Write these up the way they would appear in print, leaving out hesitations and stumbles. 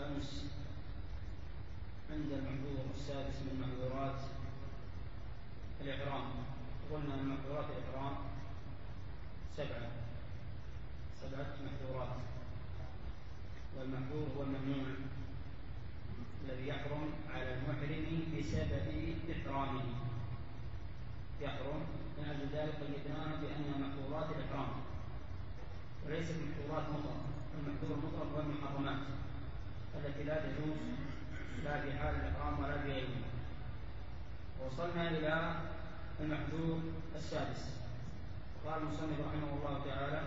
أمس عند المحظور السادس من محظورات الإحرام. قلنا من محظورات الإحرام سبعة محظورات، والمحظور هو الممنوع الذي يحرم على المحرم بسبب إحرامه، يحرم. من أجل ذلك قيدناها بأنها محظورات الإحرام وليست محظورات مطلقة. المحظور المطلق هو المحرمات التي لا تجوز لا في حال الإحرام ولا في غيره. وصلنا إلى المحظور السادس. قال المصنف رحمه الله تعالى: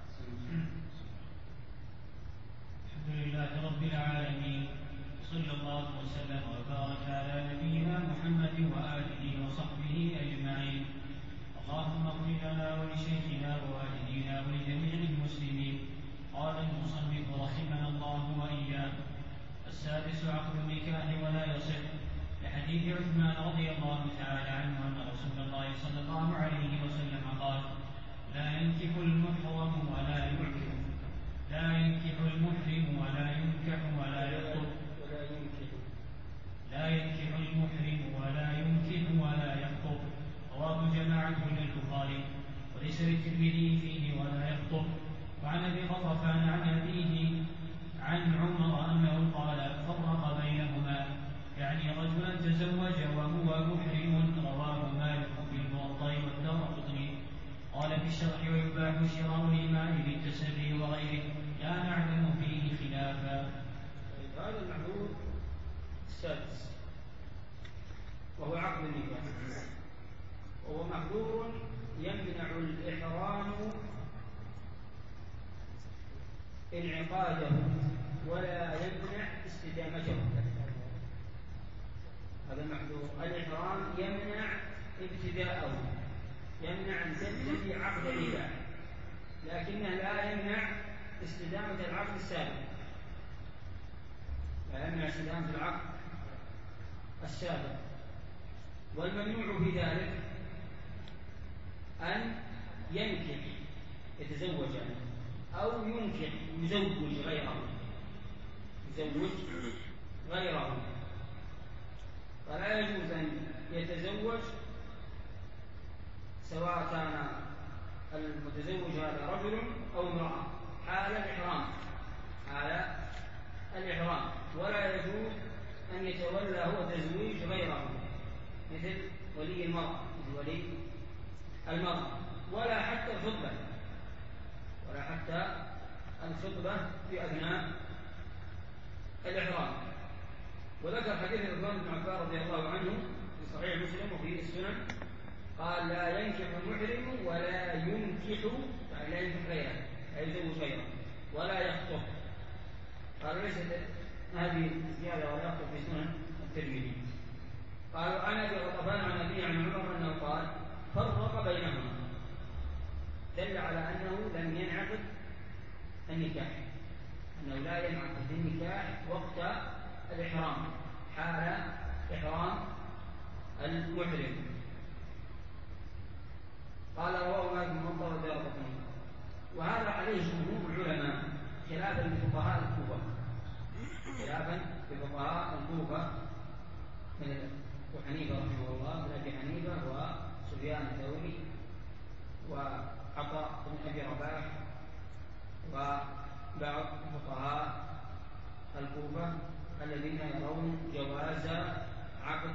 الحمد لله رب العالمين، صلى الله وسلم وبارك على نبينا محمد وآله وصحبه أجمعين. اللهم اغفر لنا ولشيخنا ووالدينا ولجميع المسلمين. قال المصنف رحمنا الله وإياه: السادس عقد النكاح ولا يصح، لحديث عثمان رضي الله تعالى عنه أن رسول الله صلى الله عليه وسلم قال: لا ينكح المحرم ولا ينكح ولا ينكح المحرم ولا يخطب. رواه جماعة من البخاري، وليس للترمذي فيه ولا يخطب. وعن ابي غطفان عن أبيه عن عمر أنه قال: فرق بينهما، يعني رجلا تزوج وهو محرم. رواه مالك في الموطأ والدارقطني. قال في الشرح: ويباح شراء الإمام بالتسري وغيره، لا نعلم فيه خلافا. هذا المحظور السادس وهو عقد النكاح، وهو محظور يمنع الإحرام انعقاده ولا يمنع استدامته. هذا المحظور الإحرام يمنع ابتداءه، يمنع أن تبتدي عقد النكاح، لكنه لا يمنع استدامة العقد السابق، لا يمنع استدامة العقد السابق. والممنوع في ذلك أن ينكح يتزوج أو ينكح يزوج غيره، فلا يجوز أن يتزوج سواء كان المتزوج هذا رجل أو امرأة حال الإحرام، ولا يجوز أن يتولى هو تزويج غيره مثل ولي المرأة، ولا حتى الخطبة في أثناء الإحرام. وذكر حديث عثمان بن عفان رضي الله عنه في صحيح مسلم وفي السنن، قال: لا ينكح المحرم ولا ينكح، يعني لا ينكح غيره، لا يزوج غيره، ولا يخطب. قالوا: ليست هذه زيادة ولا يخطب في سنن الترمذي. قالوا: أنا بغطفان عن أبي عن عمر أنه قال: فرق بينهما، دل على أنه لم ينعقد النكاح، أنه لا ينعقد النكاح وقت الإحرام حال إحرام المحرم. قال: رواه مالك بن موطأ والدارقطني. وهذا عليه جمهور العلماء خلافا لفقهاء الكوفة من أبو حنيفة رحمه الله، من أبي حنيفة وسفيان الثوري وعطاء بن أبي رباح وبعض فقهاء الكوفة الذين يرون جواز عقد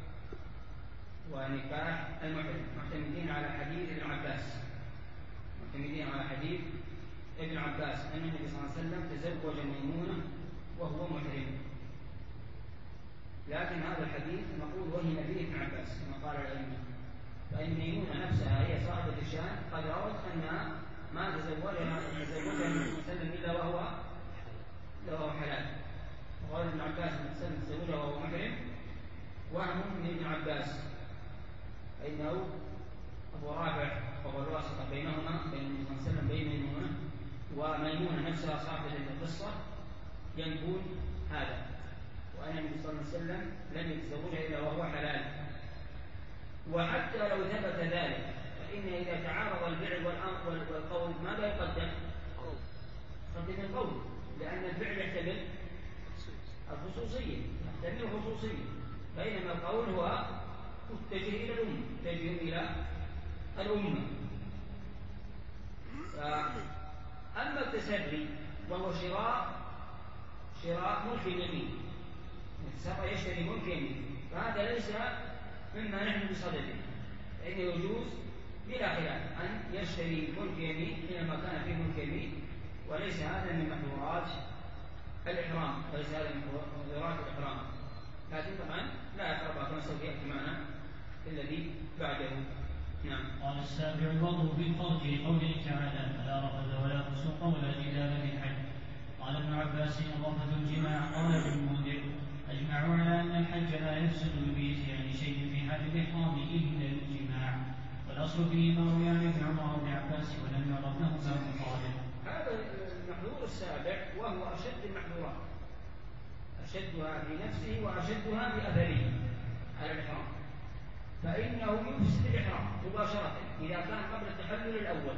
ونكاح المحرم، معتمدين على حديث ابن عباس أن النبي صلى الله عليه وسلم تزوج ميمونة وهو محرم. لكن هذا الحديث نقول وهم فيه ابن عباس كما قال العلماء، فإن ميمونة نفسها هي صاحبة الشان قد روت أنها ما تزوجها النبي صلى الله عليه وسلم إلا وهو حلال. وقال ابن عباس أن وسلم تزوجها وهو محرم وهم من ابن عباس، فإنه أبو رافع وهو الواسطة بينهما بين النبي صلى الله عليه وسلم بين ميمونة وميمونة نفسها صاحبة القصة، ينقول هذا، وأن النبي صلى الله عليه وسلم لم يتزوجها إلا وهو حلال. وحتى لو ثبت ذلك فإن إذا تعارض الفعل والقول ماذا يقدم؟ قدم القول، لأن الفعل يحتمل خصوصية، يحتمل خصوصية، بينما القول هو متجه إلى الأمة، متجه إلى الأمة. أما التسري وهو شراء ملك اليمين، سبق يشتري ملك يمين، فهذا ليس مما نحن بصدده، فإنه يجوز بلا خلاف أن يشتري ملك يمين حينما كان فيه ملك يمين، وليس هذا من محظورات الإحرام، لكن طبعا لا يقربها كما سوف يأتي معنا الذي بعده. نعم. قال السابع الوضوء بالفرج لقوله تعالى فلا رفث ولا فسوق ولا جدال في الحج. قال ابن عباس الرفث الجماع. قال ابن المنذر أجمعوا على أن الحج لا يفسد بإتيان شيء في حال الإحرام إلا الجماع، والأصل فيه ما روي عن ابن عمر وابن عباس ولم يعرف له باب مخالف. هذا المحظور السابع وهو أشد المحظورات، أشدها في نفسه وأشدها بأثره على الإحرام، فإنه يفسد الإحرام مباشرة إذا كان قبل التحلل الأول،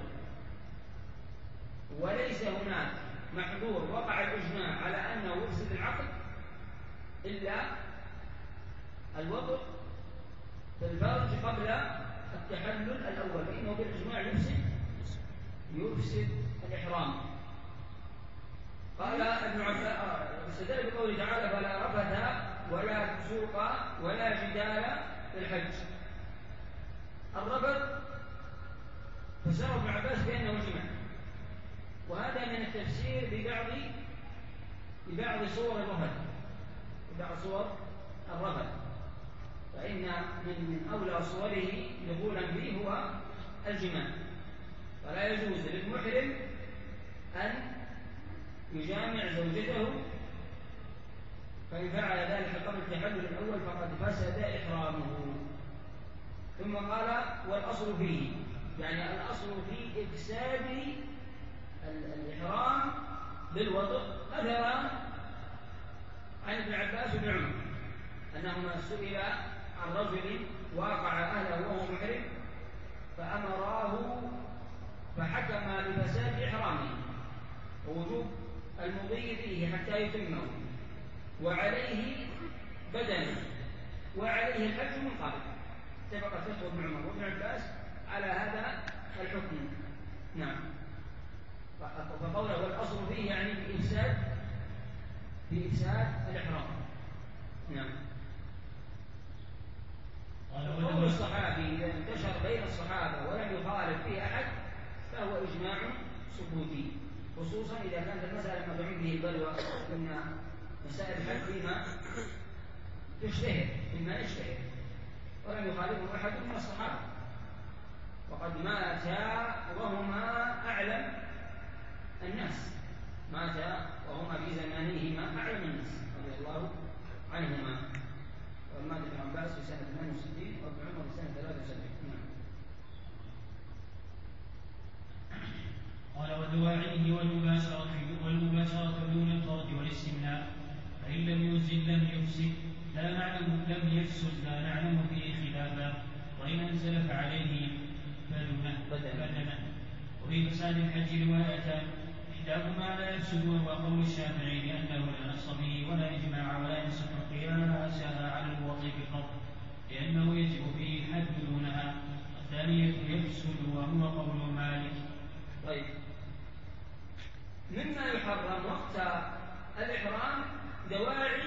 وليس هناك محظور وقع الإجماع على أنه يفسد العقد إلا الوضع في الفرج قبل التحلل الأول، فإنه بالإجماع يفسد الإحرام. قال ابن عباس استدل بقوله تعالى فلا رفث ولا فسوق ولا جدال في الحج. الرفث فسر ابن عباس بأنه جماع، وهذا من التفسير ببعض صور الرفث، ببعض صور الرفث، فإن من أولى صوره دخولا فيه هو الجماع، فلا يجوز للمحرم أن يجامع زوجته، فإن فعل ذلك قبل التحلل الأول فقد فسد إحرامه. ثم قال والأصل فيه، يعني الأصل في إفساد الإحرام بالوضع أثر عن ابن عباس وابن عمر أنهما سئل عن رجل واقع أهله وهو محرم فأمراه فحكم بفساد إحرامه ووجوب المضي فيه حتى يتمه، وعليه بدنه وعليه الحج من قبل. اتفق فتوى ابن عمر وابن عباس على هذا الحكم. نعم. فقوله والأصل فيه يعني بإفساد الإحرام. نعم. قول الصحابي إذا انتشر بين الصحابة ولم يخالف فيه أحد فهو إجماع سكوتي، خصوصا إذا كانت المسألة ما تعم به البلوى، إن مسائل الحج فيما تشتهر ولم يخالفهم أحد من الصحابة، وقد ماتا وهما أعلم الناس، ماتا وهما في زمانهما أعلم الناس رضي الله عنهما، ومات ابن عباس في سنة 68 وابن عمر في سنة 73. قال ودواعيه والمباشرة دون الفرج والاستمناء، فإن لم ينزل لم يفسد لم يفسد لا نعلم فيه خلافا، وإن أنزل فعليه بدنه. وفي فساد الحج روايتان، إحداهما لا يفسد وهو قول الشافعي لأنه لا نص به ولا إجماع ولا يصح قياسها على الوضع بفرض لأنه يجب فيه الحد دونها، والثانية يفسد وهو قول مالك. طيب، مما يحرم وقت الإحرام دواعي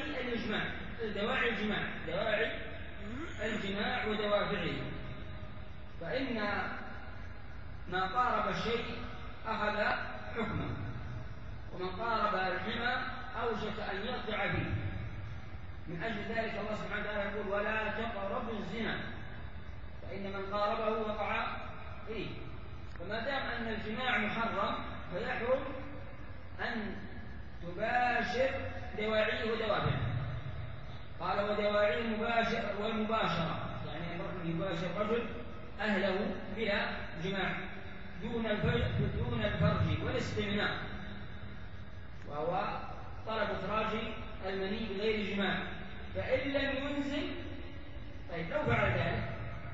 الجماع ودوافعه، فإن ما قارب الشيء أخذ حكمه، ومن قارب الحمى أوشك أن يقع فيه. من أجل ذلك الله سبحانه وتعالى يقول ولا تقربوا الزنا، فإن من قاربه وقع فيه. فما دام أن الجماع محرم فيحرم أن تباشر دواعيه ودوافعه. قال ودواعيه والمباشرة، يعني الرجل يباشر رجل أهله بلا جماع دون الفرج والاستمناء، وهو طلب إخراج المني بغير جماع، فإن لم ينزل. طيب لو فعل ذلك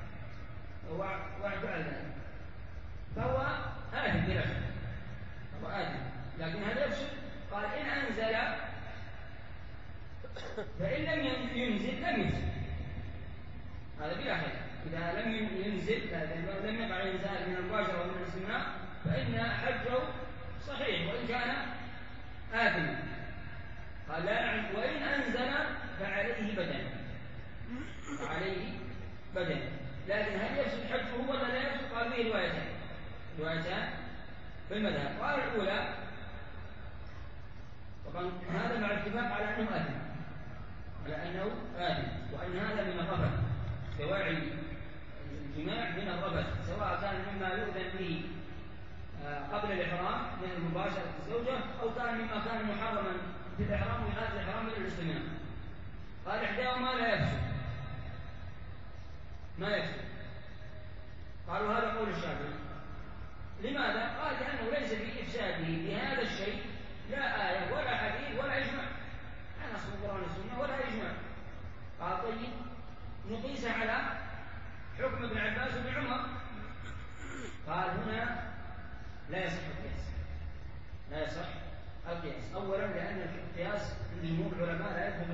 فهو آثم بلا شك، هو آثم، لكن هذا يفسد. قال إن أنزل فإن لم ينزل لم يفسد، هذا بلا خلاف. إذا لم ينزل لم يقع إنزال من المباشرة ومن الاستمناء فإن حجه صحيح وإن كان آثما. قال لا، وإن أنزل فعليه بدن. لكن هل يفسد حجه ولا لا يفسد؟ قال به روايتان في المذهب. قال الأولى طبعا هذا مع الاتفاق على أنه آثم، وأن هذا من الرفث، دواعي الجماع من الرفث، سواء كان مما يؤذن به قبل الإحرام من المباشرة الزوجة أو كان مما كان محرما في الإحرام من هذا الإحرام من الاستمناء. قال إحداهما لا يفسد، ما يفسد. قالوا هذا قول الشافعي. لماذا؟ قال لأنه ليس في إفساده بهذا الشيء لا آية ولا حديث ولا إجماع، لا نص من القرآن والسنة ولا إجماع. قال طيب نقيس على حكم ابن عباس وابن عمر. قال هنا لا يصح القياس. أولا لأن القياس عند جمهور العلماء لا يدخل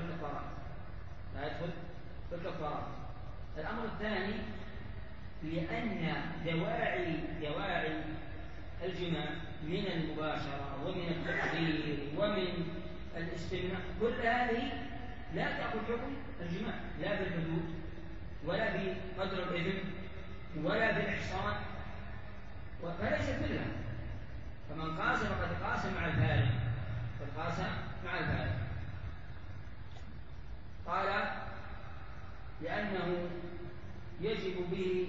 في الكفارات. الأمر الثاني لأن دواعي الجماع من المباشرة ومن التقدير ومن الاستمناء كل هذه لا تأخذ حكم الجماع، لا بالحدود ولا بقدر الإثم ولا بالإحصان، فليست كلها. فمن قاس فقد قاس مع الفارق. قال لأنه يجب به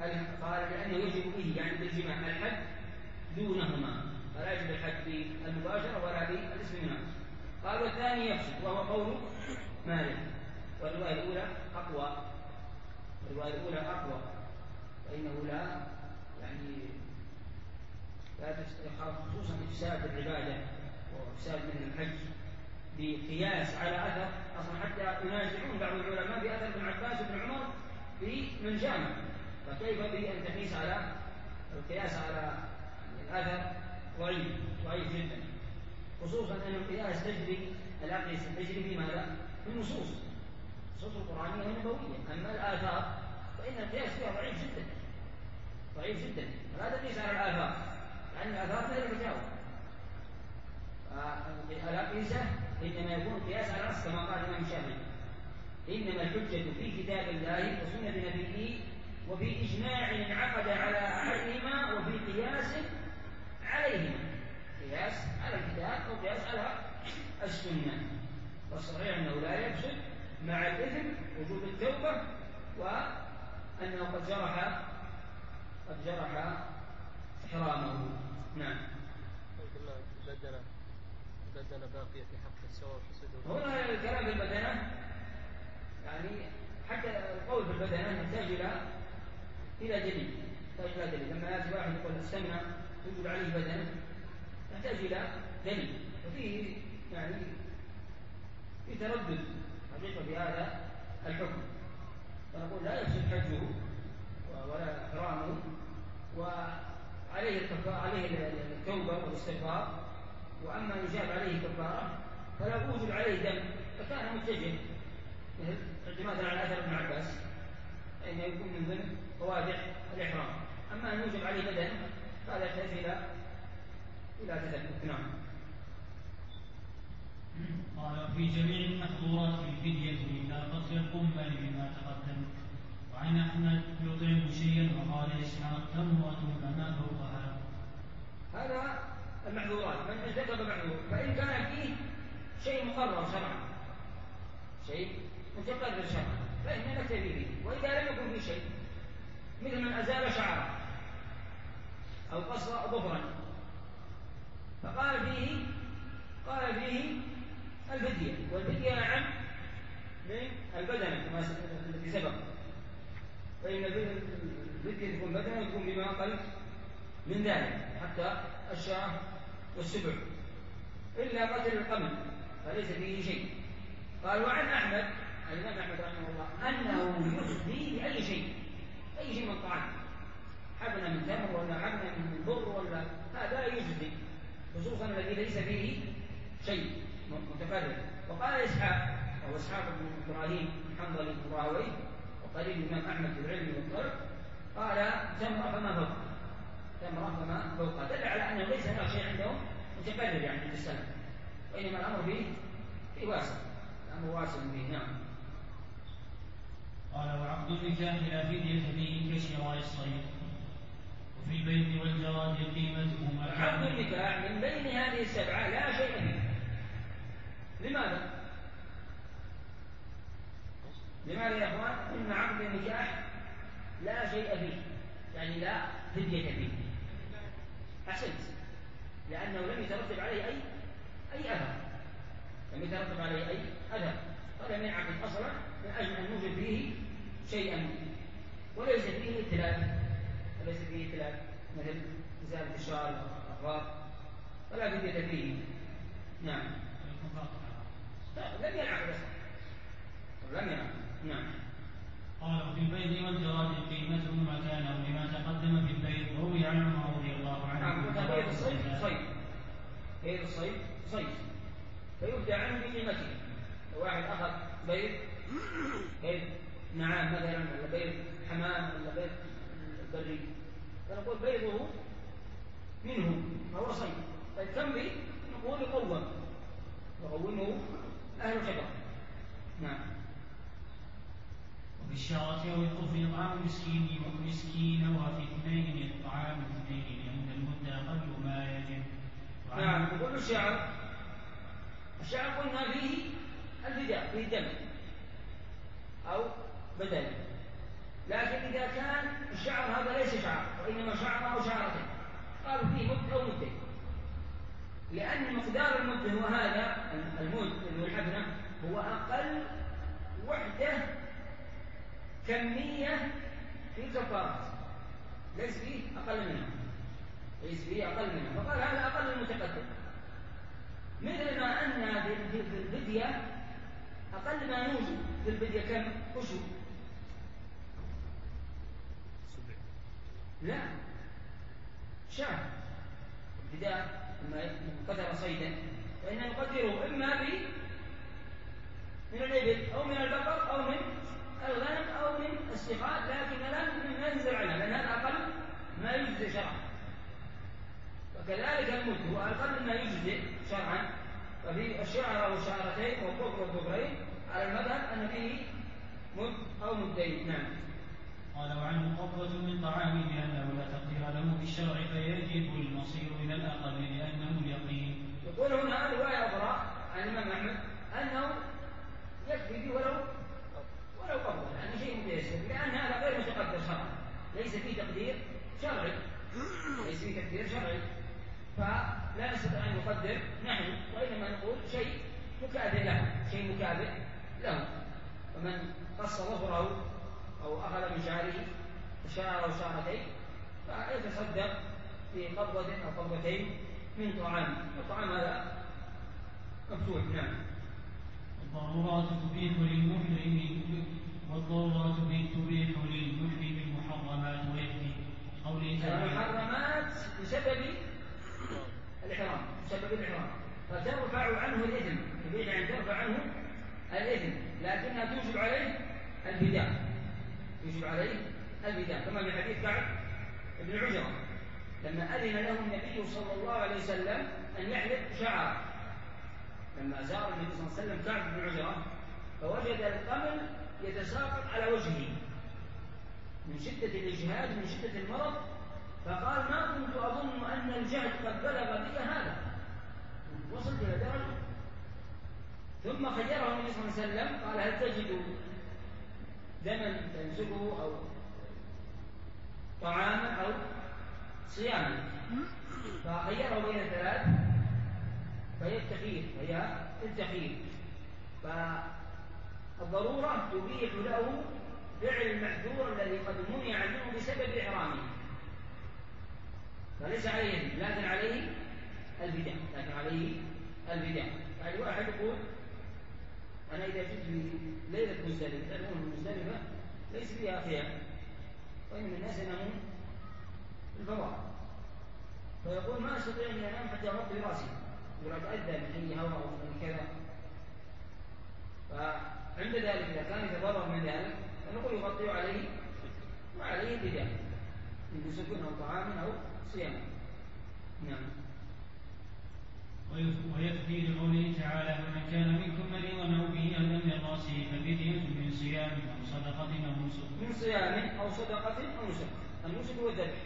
يعني بالجماع الحد دونهما، فلا يجب الحد بالمباشرة ولا بالاستمناء. قال والثاني يفسد، وهو قول مالك، والرواية الأولى أقوى، فإنه لا يخاف خصوصا إفساد العبادة وإفساد من الحج بقياس على أثر. أصلا حتى ينازعون بعض العلماء بأثر ابن عباس وابن عمر في من جامع، فكيف بأن تقيس على القياس على الأثر؟ ضعيف جدا، خصوصا أن القياس تجري في ماذا؟ في النصوص القرآنية والنبوية. أما الآثار فإن القياس فيها ضعيف جدا، فلا تقيس على الآثار لأن الآثار لا تتجاوز. الأقيسة إنما يكون قياس على النص كما قال الإمام الشافعي: إنما الحجة في كتاب الله وسنة نبيه وفي إجماع انعقد على أحدهما وفي قياس عليهما، قياس على الكتاب أو قياس على السنة. والصحيح أنه لا يفسد مع الإثم وجوب التوبة، وأنه قد جرح إحرامه. نعم. البدنة باقية في حق السواء في صدور. هنا الكلام بالبدنة يعني حتى القول بالبدنة يحتاج إلى دليل. لما يأتي واحد يقول استمنى يوجب عليه بدنة يحتاج إلى دليل، وفيه في تردد حقيقة بهذا الحكم. فنقول لا يفسد حجه ولا إحرامه، وعليه التوبة والاستغفار. وأما يجاب عليه كفارة فلا يوجب عليه دم، فكان متجه مثل اعتمادا على أثر ابن عباس فإنه يكون من ضمن قوادح الإحرام. أما أن يوجب عليه بدن فهذا يحتاج إلى تثبت. نعم. قال في جميع المحظورات الفدية إلا قتل القمل مما تقدم. وعن أحمد يطعم شيئا، وقال إسحاق تمرة فما فوقها. هذا المحظورات، من ارتكب محظور فإن كان فيه شيء مقرر شرعا، شيء متقرر شرعا، فإننا نكتفي به. وإذا لم يكن فيه شيء مثل من أزال شعره أو قصر ظفرا فقال فيه الفدية، والفدية أعم من البدنة كما الذي سبق. فإن الفدية تكون بدنة وتكون بما أقل من ذلك حتى الشعر والسبع، إلا قتل القمل فليس فيه شيء. قال وعن أحمد الإمام أحمد رحمه الله أنه يفدي بأي شيء، أي شيء من طعام، حبنا من تمر ولا حبنا من بر ولا هذا يجزي، خصوصا الذي ليس فيه شيء متقرر. وقال إسحاق وهو إسحاق بن إبراهيم الحنظلي الراهوي وقريب الإمام أحمد في العلم والطلب، قال تمرة فما فوقها، تمرة فما فوقها، دل على أنه ليس هناك شيء عندهم متكرر يعني في السنة، وإنما الأمر فيه واسع، الأمر واسع فيه. نعم. قال وعقد النكاح لا فدية فيه كشراء الصيد، وفي البيت والجراد قيمتهما. عقد النكاح من بين هذه السبعة لا شيء فيه. لماذا؟ لماذا يا أخوان؟ إن عقد النكاح لا شيء فيه، يعني لا فدية فيه. أحسنت، لأنه لم يترتب عليه أي أثر، لم يترتب عليه أي أثر، ولم ينعقد أصلا من أجل أن نوجد فيه شيئا، وليس فيه ائتلاف، وليس فيه ائتلاف مثل إزالة الشعر والأظفار، ولا فدية فيه. نعم. لم ينعقد أصلا، لم ينعقد. نعم. قال وفي البيت والجراد قيمته مكانه لما تقدم في البيت، روي عن عمر رضي الله عنه. نعم. بيض الصيد صيد، بيض الصيد صيد، فيبدأ عنه بقيمته. لو واحد أخذ بيض نعام مثلا، ولا بيض حمام، ولا بيض بري، فنقول بيضه منه فهو صيد. طيب كم بي؟ نقول يقومه أهل الخبر. نعم. وفي الشارة أو الطفل إطعام مسكين، وفي اثنين إطعام اثنين لأن المد أقل ما يجب. نعم. نقول الشعر قلنا فيه الفداء، فيه دم أو بدل، لكن إذا كان الشعر هذا ليس شعر وإنما شعر أو شعرتين، قالوا فيه مد أو مدين، لأن مقدار المد هو هذا المد اللي هو الحفنة، هو أقل وحدة كمية في الكفارات، ليس فيه أقل منها، فقال هذا أقل المتقدم، مثل ما أن في الفدية أقل ما يوجد في الفدية كم؟ أشهر؟ لا، شهر. الفداء لما قدر صيدا فإنه يقدره إما من الإبل أو من البقر أو من الغنم أو من السقاء، لكن لا ينزل عنها، لأن هذا أقل ما يجزي شرعا. وكذلك المد هو أقل ما يجزي شرعا، ففي الشعر والشعرتين والظفر والظفرين على المذهب أن فيه مد أو مدين. نعم. قال وعنه قبضة من طعام لأنه لا تقدير له بالشرع فيجب المصير إلى الأقل لأنه اليقين. يقول هنا رواية أخرى عن الإمام أحمد أنه يكفي به ولو قبضة، لأن شيء متيسر، لأن هذا غير متقدر شرعا، ليس فيه تقدير شرعي، فلا نستطيع أن نقدر نحن، وإنما نقول شيء مكابر له، فمن قص ظفره أو أخذ من شعره شعر أو شعرتين فيتصدق بقبضة أو قبضتين من طعام، والطعام هذا مفتوح. نعم. الضرورات تبيح للمحرم المحرمات، ويكفي قوله تعالى المحرمات بسبب الإحرام، فترفع عنه الإثم، تبيح أن ترفع عنه الإثم، لكنها توجب عليه الفداء، كما في حديث كعب بن عجرة لما أذن له النبي صلى الله عليه وسلم أن يحلق شعره، لما زار النبي صلى الله عليه وسلم كعب بن عجرة فوجد القمل يتساقط على وجهه من شدة الإجهاد، من شدة المرض، فقال ما كنت أظن أن الجهد قد بلغ بي هذا، وصلت إلى درجة. ثم خيره النبي صلى الله عليه وسلم قال هل تجد دما تنسكه أو طعاما أو صياما؟ فخيره بين الثلاث، فهي التخيير، فالضرورة تبيح له فعل المحذور الذي قد منع منه بسبب إحرامه، فليس عليه لكن عليه الفداء. يعني واحد يقول أنا إذا جئت ليلة مزدلفة، تعلمون المزدلفة ليس فيها خيام، وإن الناس ينامون في الفضاء، فيقول ما أستطيع أن أنام حتى أغطي رأسي، يراد أذى من أي هواء أو من كذا، عند ذلك إذا كان يتضرر من ذلك فنقول يغطي عليه وعليه بداية من سكن أو طعام أو صيام. نعم. ويكفي لقوله تعالى: فمن كان منكم مريضا أو به أذى من رأسه ففدية من صيام أو صدقة أو نسك. من صيام أو صدقة أو نسك. النسك هو الذبح،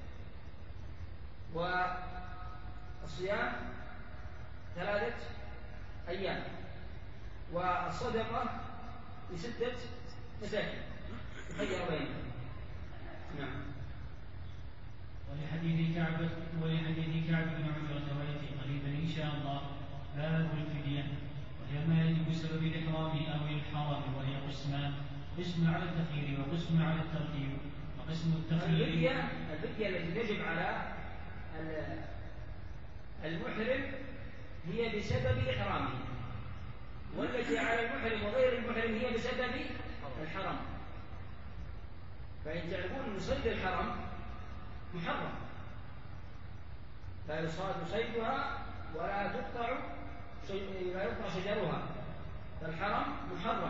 والصيام 3 أيام، والصدقة ب6 مساكين يخير بينهم. نعم. ولحديث كعب بن عجرة ويأتي قريبا إن شاء الله باب الفدية، وهي ما يجب بسبب الإحرام أو الحرم، وهي قسمان: قسم على التخيير وقسم على الترتيب. وقسم التخيير الفدية التي تجب على المحرم هي بسبب إحرامه، والتي على المحرم وغير المحرم هي بسبب الحرم. فإن تعرفون أن صيد الحرم محرم، لا يصاد صيدها ولا يقطع شجرها، فالحرم محرم.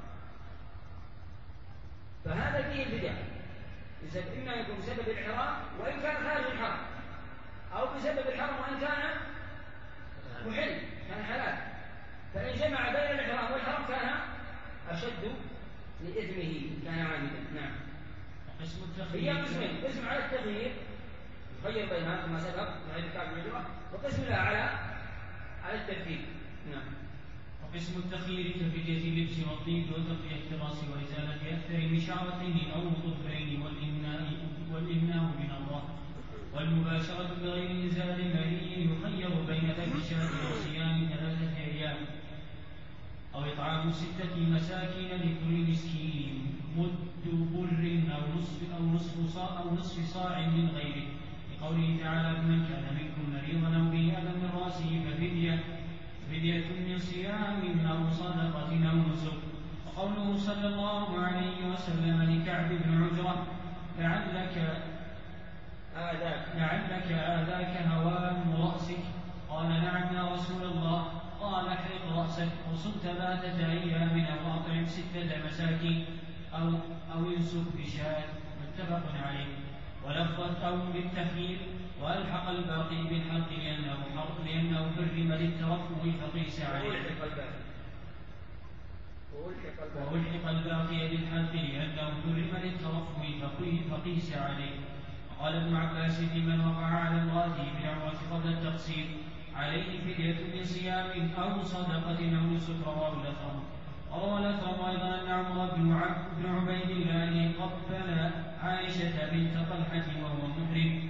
فهذا فيه البدع، إما يكون بسبب الحرام وإن كان خارج الحرم، أو بسبب الحرم وإن كان محل كان حلال، فإن جمع بين الإحرام والحرم كان أشد لإثمه كان عامدا. نعم. قسم التخيير هي قسمين: قسم على التغيير يخير بينها كما سبق من حديث كعب بن عجرة، وقسم لا على الترتيب. نعم. وقسم التخيير كفدية اللبس والطيب وتقطيع الراس وإزالة أكثر من شعرتين أو ظفرين والإمناء من الله، والمباشرة بغير إنزال مني يخير بين ذبح شاة وصيام 3 أيام، أو إطعام 6 مساكين لكل مسكين مد بر أو نصف صاع من غيره، لقوله تعالى: فمن كان منكم مريضا أو به أذى من رأسه ففدية من صيام أو صدقة أو نسك. وقوله صلى الله عليه وسلم لكعب بن عجرة: لعلك آذاك هوام رأسك. قال: نعم يا رسول الله. قال: احرق رأسك وصم 3 أيام أو أطعم 6 مساكين أو ينسك بشاة. متفق عليه. ولفظة أو بالتخيير، وألحق الباقي بالحلق لأنه حرم للترفه فقيس عليه. وألحق الباقي بالحلق لأنه حرم للترفه فقيس عليه. وقال ابن عباس: في من وقع على امرأته بالعمرة قبل التقصير عليه فدية من صيام أو صدقة أو نسك. رواه الأثرم أيضا أن عمر بن عبيد الله قبل عائشة بنت طلحة وهو محرم،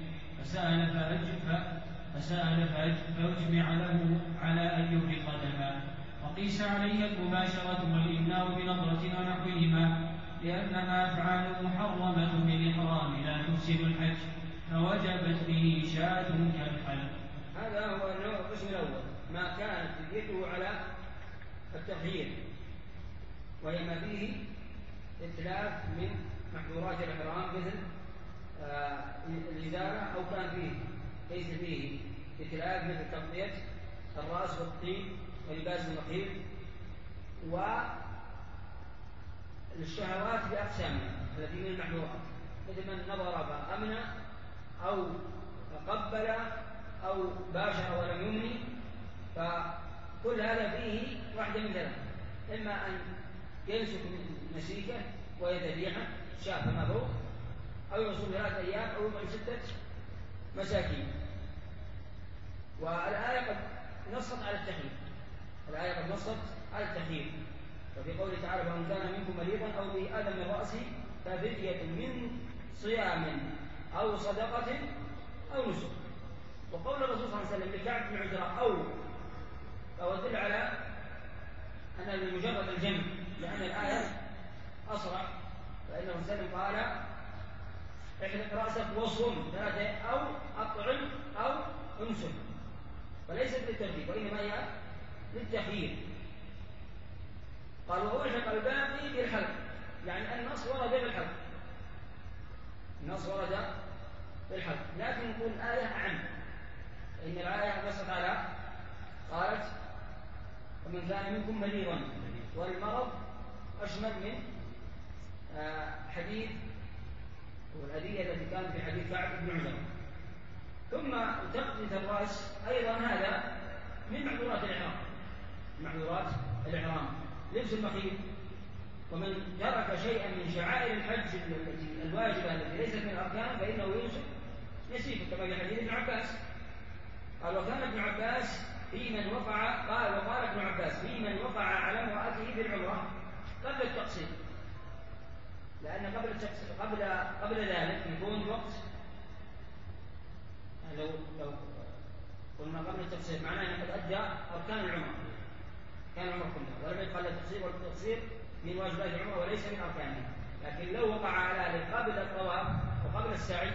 فسأل فأجمع له على أن يبرق دما، وقيس عليه المباشرة والإمناء بنظرة ونحوهما، لأنها أفعال محرمة بالإحرام لا تفسد الحج، فوجبت به شاة كالحلق. هذا هو النوع القسم الأول، ما كانت فديته على التخيير، وهي ما فيه إتلاف من محظورات الإحرام مثل الإزالة، أو كان فيه ليس فيه إتلاف مثل تغطية الرأس والطيب ولباس المخيط، والشهوات بأقسامها التي من المحظورات، مثل من نظر فأمنى أو قبل أو باشر ولم يمني، فكل هذا فيه واحدة من 3: إما أن ينسك مسيكة وهي ذبيحة شاة ما فوق، أو يصوم 3 أيام، أو يطعم 6 مساكين. والآية قد نصت على التخيير، ففي قوله تعالى: ومن كان منكم مريضا أو به أذى من رأسه ففدية من صيام أو صدقة أو نسك. وقول الرسول صلى الله عليه وسلم لكعب بن عجرة فهو يدل على أن بمجرد الجمع، لأن الآية أصرح، فإنه صلى الله عليه وسلم قال: احلق رأسك وصم 3 أو أطعم أو انسك، فليست للترتيب وإنما هي للتخيير. قال: وألحق الباقي بالحلق، يعني النص ورد بالحلق، لكن نقول الآية أعم، فإن الآية نصت على قالت: ومن كان منكم مريضا، والمرض أشمل من حديث والأذية التي كانت في حديث كعب بن عجرة. ثم تقضية الرأس أيضا هذا من معذورات الإحرام، معذورات الإحرام لبس المخيط. ومن ترك شيئا من شعائر الحج الواجبة التي ليست من الأركان فإنه يسيء، كما في حديث ابن عباس قال وكان ابن عباس في من وقع وقال ابن عباس في من وقع على امرأته في العمرة قبل التقصير، لأن قبل ذلك يكون وقت، لو قلنا قبل التقصير معناه أنه قد أدى أركان العمرة، كان العمرة كلها ولم يبقى إلا التقصير، والتقصير من واجبات العمرة وليس من أركانها. لكن لو وقع على ذلك قبل الطواف وقبل السعي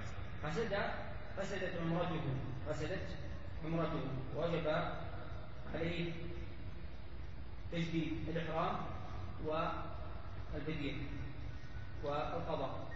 فسدت عمرته ووجب عليه تجديد الإحرام والفدية والقضاء.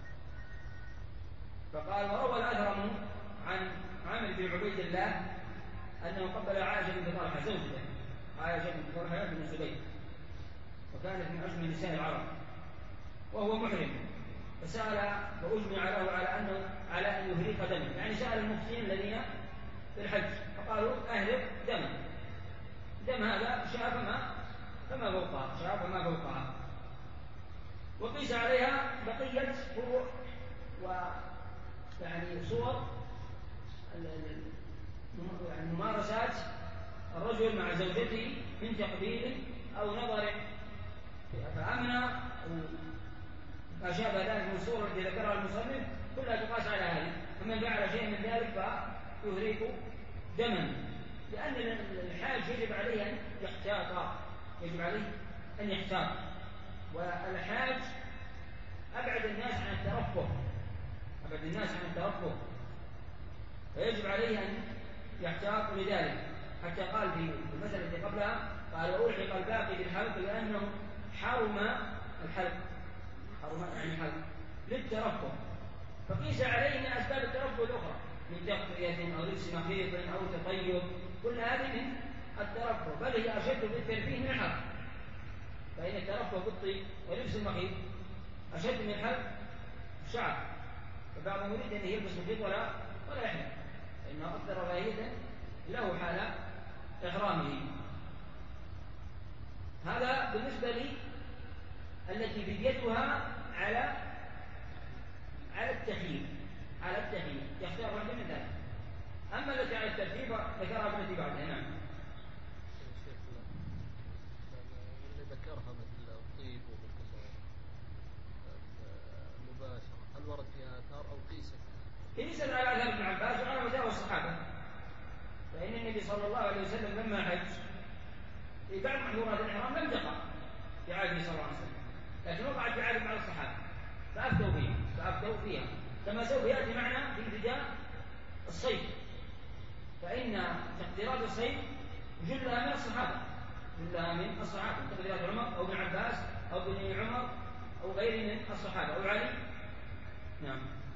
فقال وروى الأثرم عن عامر بن عبيد الله أنه قبل عائشة بنت طلحة زوجته عائشة بنت طلحة بن الزبير، وكانت من أجمل نساء العرب، وهو محرم، فسأل وأجمع له على أن يهريق دما، يعني سأل المفتين الذين في الحج فقالوا أهرق دم هذا شاف فما فوقها، وقيس عليها بقية فروع ويعني صور يعني ممارسات الرجل مع زوجته من تقبيل أو نظر فأمنى ما شابه ذلك من الصور التي ذكرها المصنف كلها تقاس على هذه. فمن فعل شيء من ذلك فيهريق دما، لأن الحاج يجب عليه أن يحتاط، والحاج أبعد الناس عن الترفه، فيجب عليه أن يحتاط لذلك. حتى قال في المسألة التي قبلها قال وألحق الباقي بالحلق لأنه حرم الحلق للترفه، فقيس عليه من أسباب الترفه الأخرى من تغطية أو لبس مخيط أو تطيب، كل هذه من الترفه، بل هي أشد بالترفيه من الحلق، فإن الترفه بالطيب ولبس المخيط أشد من الحلق الشعر، فبعضهم يريد أن يلبس مخيط ولا يحلق، فإنه أكثر فائدة له حال إحرامه. هذا بالنسبة لي التي فديتها على التخيير يختار واحد من ذلك. أما التي على الترتيب ذكرها التي بعدها. نعم. اللي ذكرها مثل الطيب والكسر المباشرة هل ورد فيها آثار أو قيست على آثار ابن عباس وعلى مدار الصحابة، فإن النبي صلى الله عليه وسلم لما حج في بعض محظورات الإحرام لم تقع في عهده صلى الله عليه وسلم، لكن وقعت في عهد بعض الصحابة فأفتوا فيها كما سوف يأتي معنا في ابتداء الصيد، فإن تقديرات الصيد جلها من الصحابة تقديرات عمر أو ابن عباس أو ابن عمر أو غيره من الصحابة أو علي. نعم.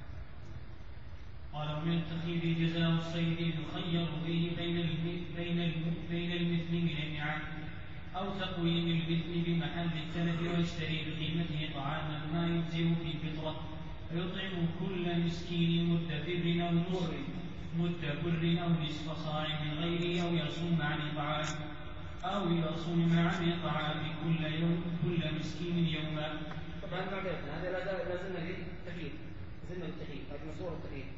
قال ومن التخيير جزاء الصيد يخير به بين المثل من النعم أو تقويم المثل بمحل التلف ويشتري بقيمته طعاما ما يجزئ في الفطرة، فيطعم كل مسكين مد بر أو نصف صاع من غيره، أو يصوم عن الطعام كل مسكين يوما. طبعا هذا لا زلنا في التخيير، هذه صورة التخيير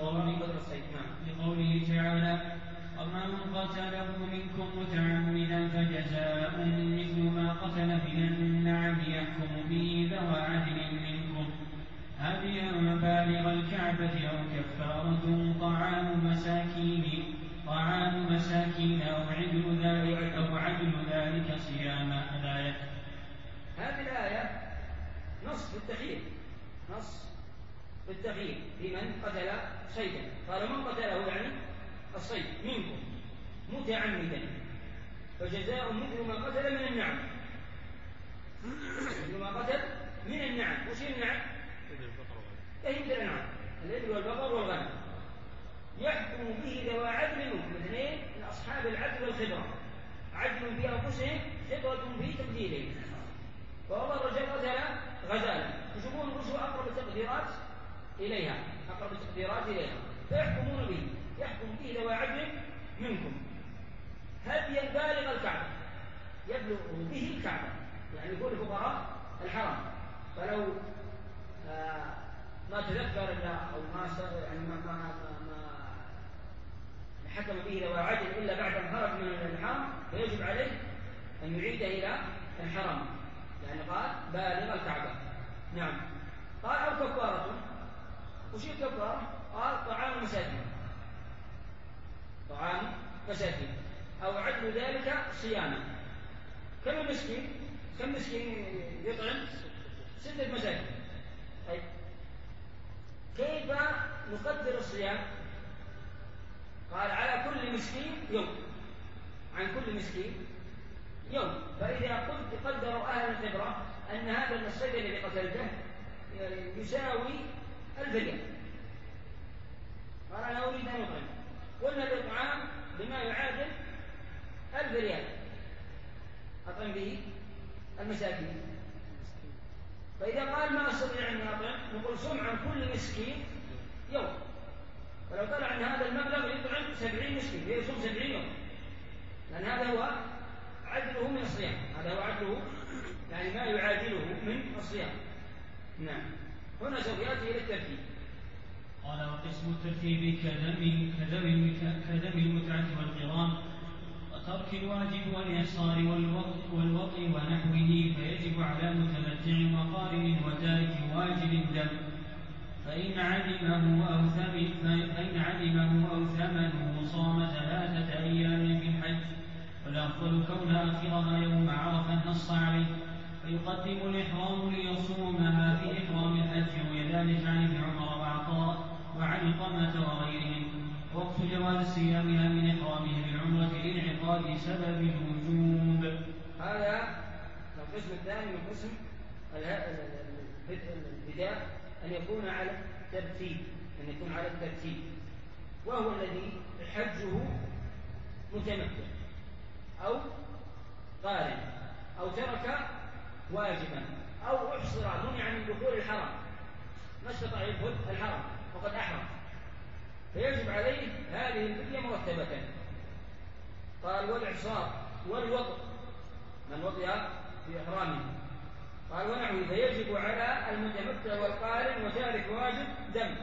لقوله تعالى ومن قتله منكم متعمدا فجزاء مثل ما قتل من النعم يحكم به ذوى عدل منكم هديا بالغ الكعبة أو كفارة طعام مساكين أو عدل ذلك صياما. الآية. هذه الآية نص بالتخيير في من قتل صيدا، قال من قتله يعني الصيد منكم متعمدا فجزاء مثل ما قتل من النعم، وش النعم؟ هي مثل الأنعام الإبل والبقر والغنم، يحكم به ذوى عدل منكم، اثنين من أصحاب العدل والخبرة، عدل في أنفسهم خبرة في تقديرهم، فوالله الرجل قتل غزالا، يشوفون وش هو أقرب التقديرات إليها، أقرب التقديرات إليها، فيحكمون به، يحكم به ذوي عدل منكم هديا بالغ الكعبة، يبلغ به الكعبة، يعني يكون فقراء الحرم. فلو ما تذكر أو ما حكم به ذوي عدل إلا بعد أن خرج من الحرم، فيجب عليه أن يعيد إلى الحرم، يعني قال بالغ الكعبة. نعم. قال أو كفارة. وش الكفارة؟ قال طعام مساكين، طعام مساكين، أو عدل ذلك صياما. كم مسكين يطعم؟ 6 مساكين. طيب كيف نقدر الصيام؟ قال على كل مسكين يوم، عن كل مسكين يوم. فإذا قدروا أهل الخبرة أن هذا الصيد الذي قتلته يساوي 1000 ريال، قال أنا أريد أن أطعم، قلنا الإطعام بما يعادل 1000 ريال أطعم به المساكين. فإذا قال ما أستطيع أن أطعم، نقول صم عن كل مسكين يوم. فلو طلع أن هذا المبلغ يطعم 70 مسكين، يصوم 70 يوم، لأن هذا هو عدله من الصيام، هذا هو عدله، يعني ما يعادله من الصيام. نعم. هنا سوف يأتي إلى الترتيب. قال وقسم الترتيب كدم المتعة والقران وترك الواجب والإعصار والوطء ونحوه، فيجب على متمتع وقارن وتارك واجب دم، فإن علمه أو ثمنه صام 3 أيام في الحج، والأفضل كون آخرها يوم عرفة نص عليه، فيقدم الإحرام ليصومها في إحرام الحج، وذلك عن ابن عمر وعطاء وعلقمة وغيرهم. وقت جواز صيامها من إحرامه بالعمرة لانعقاد سبب الوجوب. هذا القسم الثاني من قسم البداء، أن يكون على الترتيب، وهو الذي حجه متمتع أو قارن أو ترك واجبا أو أحصر منع من دخول الحرم، ما استطاع يدخل الحرم وقد أحرم، فيجب عليه هذه الفدية مرتبة. قال والإعصار والوطء، من وطئ في إحرامه، قال ونحوه، فيجب على المتمتع والقارن وتارك واجب دم،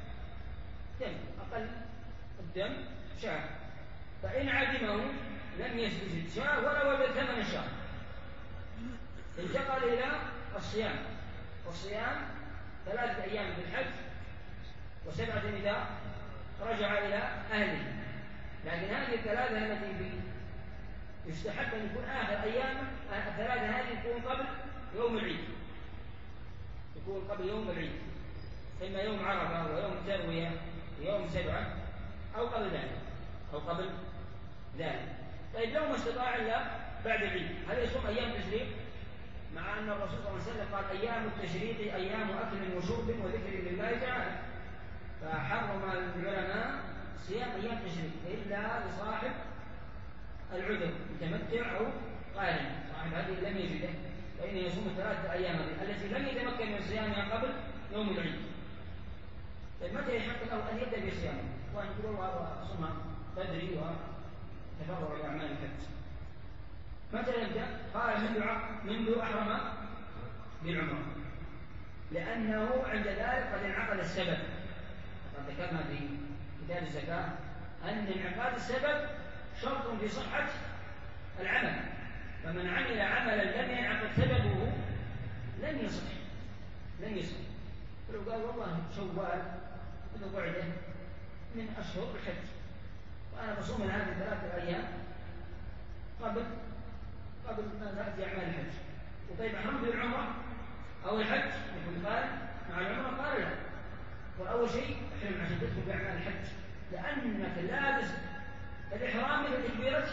أقل الدم شاة، فإن عدمه لم يزد شاة ولا وجد ثمن شاة. انتقل إلى الصيام، والصيام 3 أيام في الحج و7 إذا رجع إلى أهله، لكن هذه 3 التي يستحب أن يكون آخر أيام 3 هذه يكون قبل يوم العيد، يكون قبل يوم العيد، إما يوم عرفة ويوم التروية ويوم 7 أو قبل ذلك. طيب لو ما استطاع إلا بعد العيد، هل يصوم أيام تشريق؟ مع أن الرسول صلى الله عليه وسلم قال أيام التشريق أيام أكل وشرب وذكر لله تعالى، فحرم العلماء صيام أيام التشريق إلا لصاحب العذر متمتع أو قارن، صاحب هذه لم يجده فإنه يصوم 3 أيام التي لم يتمكن من صيامها قبل يوم العيد. طيب متى يحق له أن يبدأ بصيامه وأن يقول وأصومها بدري وتفرغ لأعمال الحج؟ متى يبدأ؟ قال منذ أحرم بالعمرة، لأنه عند ذلك قد انعقد السبب. قد ذكرنا في كتاب الزكاة أن انعقاد السبب شرط في صحة العمل، فمن عمل عملا لم ينعقد سببه لم يصح. فلو قال والله شوال ذو قعدة من أشهر الحج وأنا بصوم هذه 3 أيام قبل ما نأتي أعمال الحج، وطيب أحرم بالعمرة أو الحج، يكون قال مع العمرة، قال لا، وأول شيء احرم عشان تدخل بأعمال الحج، لأنك لابس الإحرام من تكبيرة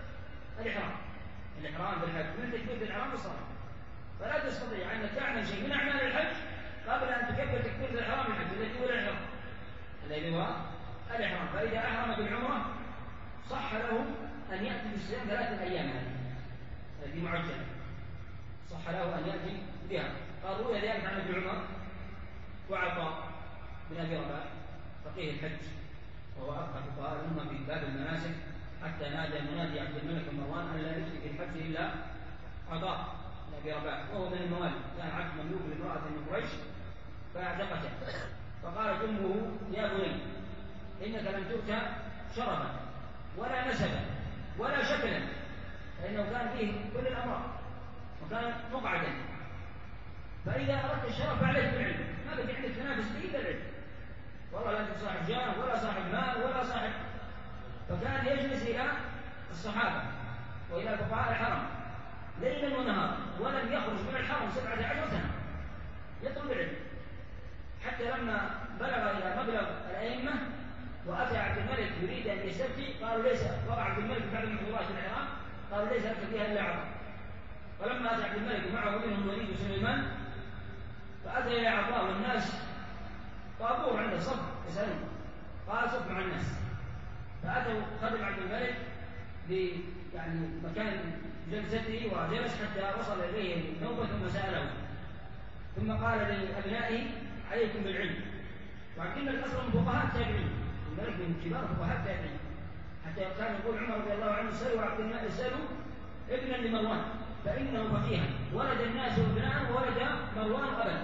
الإحرام بالحج، من تكبيرة الإحرام بالصلاة، فلا تستطيع أن تعمل شيء من أعمال الحج قبل أن تكبر تكبيرة الإحرام بالحج الذي هو الإحرام. فإذا أحرم بالعمرة صح له أن يأتي بالصيام 3 أيام هذه معجلة، صح له أن يأتي بها. قال روي ذلك عن ابن عمر وعطاء بن أبي رباح فقيه الحج وهو أفقه فقهاء الأمة في باب المناسك، حتى نادى منادي عبد الملك بن مروان أن لا يفتي في الحج إلا عطاء بن أبي رباح، وهو من الموالي، كان عبد مملوك لامرأة من قريش فاعتقته، فقال أمه يا بني إنك لم تؤت شرفا ولا نسبا ولا شكلا، فإنه كان فيه كل الأمراض وكان مقعدا، فإذا أردت الشرف فعليك بالعلم، ما بقي عندك تنافس إلا العلم، والله لا أنت صاحب جاه ولا صاحب مال ولا صاحب. فكان يجلس إلى الصحابة وإلى فقهاء الحرم ليلا ونهارا، ولم يخرج من الحرم 17 سنة يطلب العلم، حتى لما بلغ إلى مبلغ الأئمة وأتى عبد الملك يريد أن يستفتي، قالوا ليس، وقع عبد الملك بعد المحظورات في الحرام، قالوا ليس لك فيها إلا عطاء. فلما أتى عبد الملك ومعه منهم الوليد وسليمان، فأتى إلى عطاء والناس طابور عند الصف يسألون، قال صف مع الناس، فأتوا خدم عبد الملك يعني مكان جلسته وجلس حتى وصل إليه النوبة ثم سأله، ثم قال لأبنائه عليكم بالعلم. وعبد الملك أصلا من فقهاء التابعين، عبد الملك من كبار فقهاء التابعين، حتى كان يقول عمر رضي الله عنه سألوا عبد الملك، سألوا ابنا لمروان فإنه فقيها، ولد الناس ابناء وولد مروان أبا،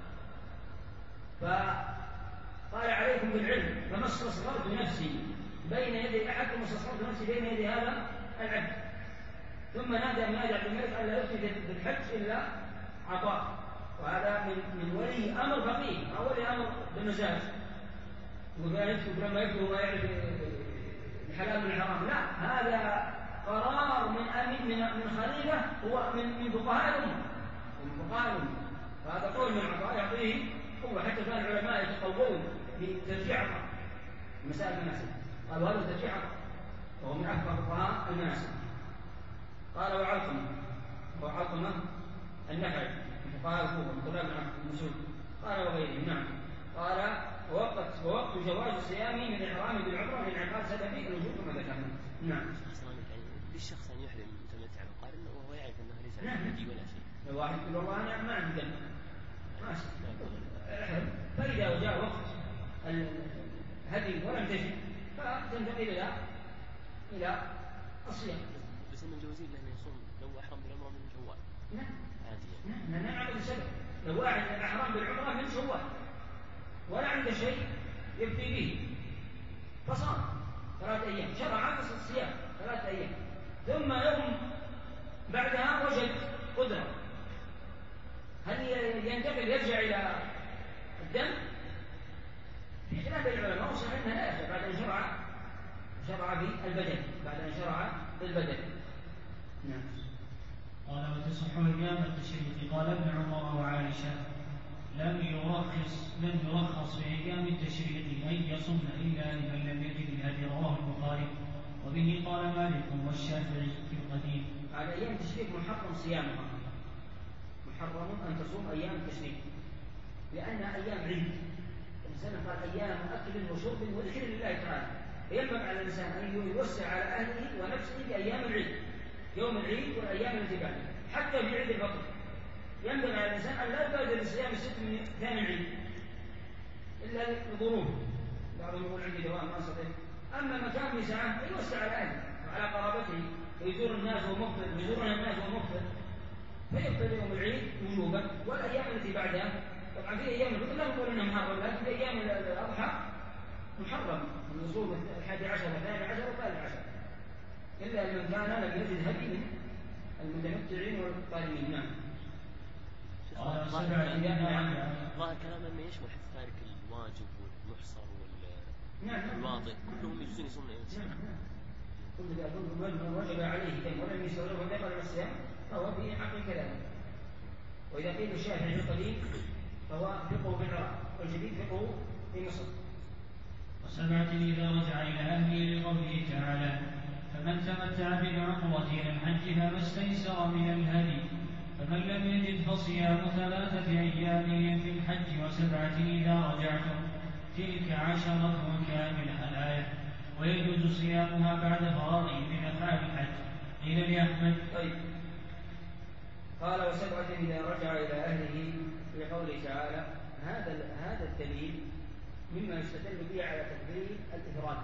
فقال عليكم بالعلم، فما استصغرت نفسي بين يدي أحد وما استصغرت نفسي بين يدي هذا العبد. ثم نادى منادي عبد الملك أن لا يفتي بالحج إلا عطاء، وهذا من ولي أمر فقيه أو ولي أمر بالمزاج، وقال يكتب لما يكتب هو يعرف الحلال من الحرام، لا، هذا قرار من أمين من خليفة، هو من فقهاء الأمة، من فقهاء الأمة، فهذا قول من عطاء يعطيه قوة، حتى كان العلماء يتقولون بترجيع عطاء مسائل المناسك، قالوا هذا ترجيع عطاء وهو من أفقه فقهاء المناسك. قال وعلقمة النخعي من فقهاء الكوفة من طلاب بن مسعود، قال وغيره، نعم، قال ووقت جواز الصيام من إحرام بالعمرة من عقاد سبب الوجود كما ذكرنا. نعم. للشخص أن يحرم متمتعا وقارنا وهو يعرف أنه ليس عنده هدي ولا شيء. الواحد يقول والله أنا ما عندي دم ماشي احرم، فإذا جاء وقت الهدي ولم تجد فتنتقل إلى الصيام. بس إنه جوزين له يصوم لو أحرم بالعمرة من شوال. نعم. عادي. نعم نعم السبب، لو واحد أحرم بالعمرة من شوال ولا عنده شيء يبتي به فصام 3 أيام، شرع قصة الصيام 3 أيام، ثم يوم بعدها وجد قدرة، هل ينتقل يرجع إلى الدم؟ في خلاف العلماء وصحيح أنها لا يرجع بعد أن شرع في البدن، بعد أن شرع في البدن. نعم. قال وتصح أيام التشريق. قال ابن عمر وعائشة لم يرخص في أيام التشريق أن يصمن إلا لمن لم يجد الهدي، رواه البخاري، وبه قال مالك والشافعي في القديم. على أيام التشريق محرم صيامها، محرم أن تصوم أيام التشريق لأنها أيام عيد، الإنسان قال أيام أكل وشرب وذكر لله تعالى، فينبغي على الإنسان أن يوسع على أهله ونفسه بأيام العيد، يوم العيد والأيام التي بعده، حتى في عيد الفطر ينبغي على الإنسان أن لا يبادر بصيام 6 من ثاني العيد إلا لظروف، بعضهم يقول عندي دوام ما أستطيع، أما مكان مساعة فيوسع على أهله وعلى قرابته، ويزور الناس ومفطر ويزورنا الناس ومفطر، فيفطر يوم العيد وجوبا، والأيام التي بعدها طبعا في أيام الفطر لا نقول أنها محرم، لكن في أيام الأضحى محرم من صوم 11 و12 و13، إلا من كان لم يجد هدي من المتمتعين والقارنين. نعم. ظاهر كلام ما يشمل حتى تارك الواجب والمحصر والواطئ كلهم يجوزون يصومون أيام التشريق. كل إذا كنت من وجب عليه دم ولم يستوعبه ودخل الصيام فهو في حق كلامه. وإذا قيل الشافعي في القديم فهو فقه في العراق والجديد فقه في مصر. وسبعة إذا رجع إلى أهله لقوله تعالى فمن تمتع بالعمرة إلى الحج فما استيسر من الهدي، فمن لم يجد فصيام 3 أيام في الحج و7 إذا رجعتم، تلك 10 كاملة الآية. ويجوز صيامها بعد فراغه من أفعال الحج. قيل لأحمد طيب قال وسبعة إذا رجع إلى أهله في قوله تعالى. هذا الدليل مما يستدل به على تفضيل الإفراد،